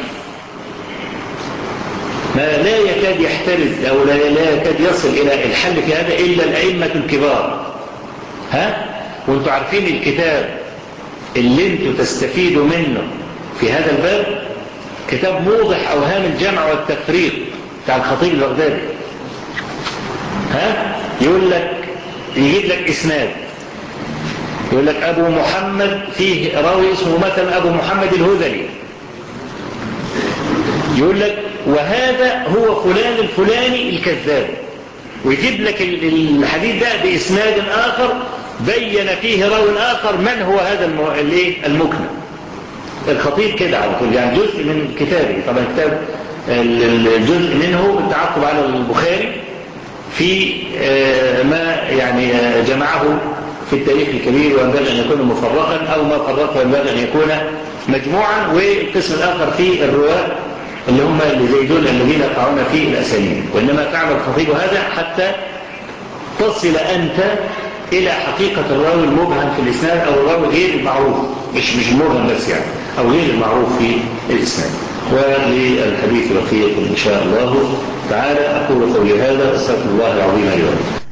Speaker 1: ما لا يكاد يحترز أو لا يكاد يصل إلى الحل في هذا إلا الأئمة الكبار. وانتوا عارفين الكتاب اللي انتوا تستفيدوا منه في هذا الباب كتاب موضح أوهام الجمع والتفريق بتاع الخطيب البغدادي. يقول لك يجيب لك إسناد، يقول لك أبو محمد فيه راوي اسمه مثلا أبو محمد الهذلي، يقول لك وهذا هو فلان الفلاني الكذاب، ويجيب لك الحديث ده بإسناد آخر بين فيه راوي آخر من هو هذا المكنى. الخطيب كده على طول، يعني جزء من كتابه، طبعا كتاب الجزء منه التعقب على البخاري في ما يعني جمعه في التاريخ الكبير، وينبغي أن يكون مفرقا، أو ما فرقه ينبغي أن يكون مجموعا. والقسم الآخر في الرواة اللي هم اللي زي دول الذين يقعون في الأسانيد. وإنما فعل الخطيب هذا حتى تصل أنت إلى حقيقة الراوي المبهم في الإسناد، أو الراوي غير المعروف، مش المبهم بس يعني، أو غير المعروف في الإسناد. وللحديث بقية إن شاء الله تعالى. أقول قولي هذا، أستغفر الله العظيم لي ولكم.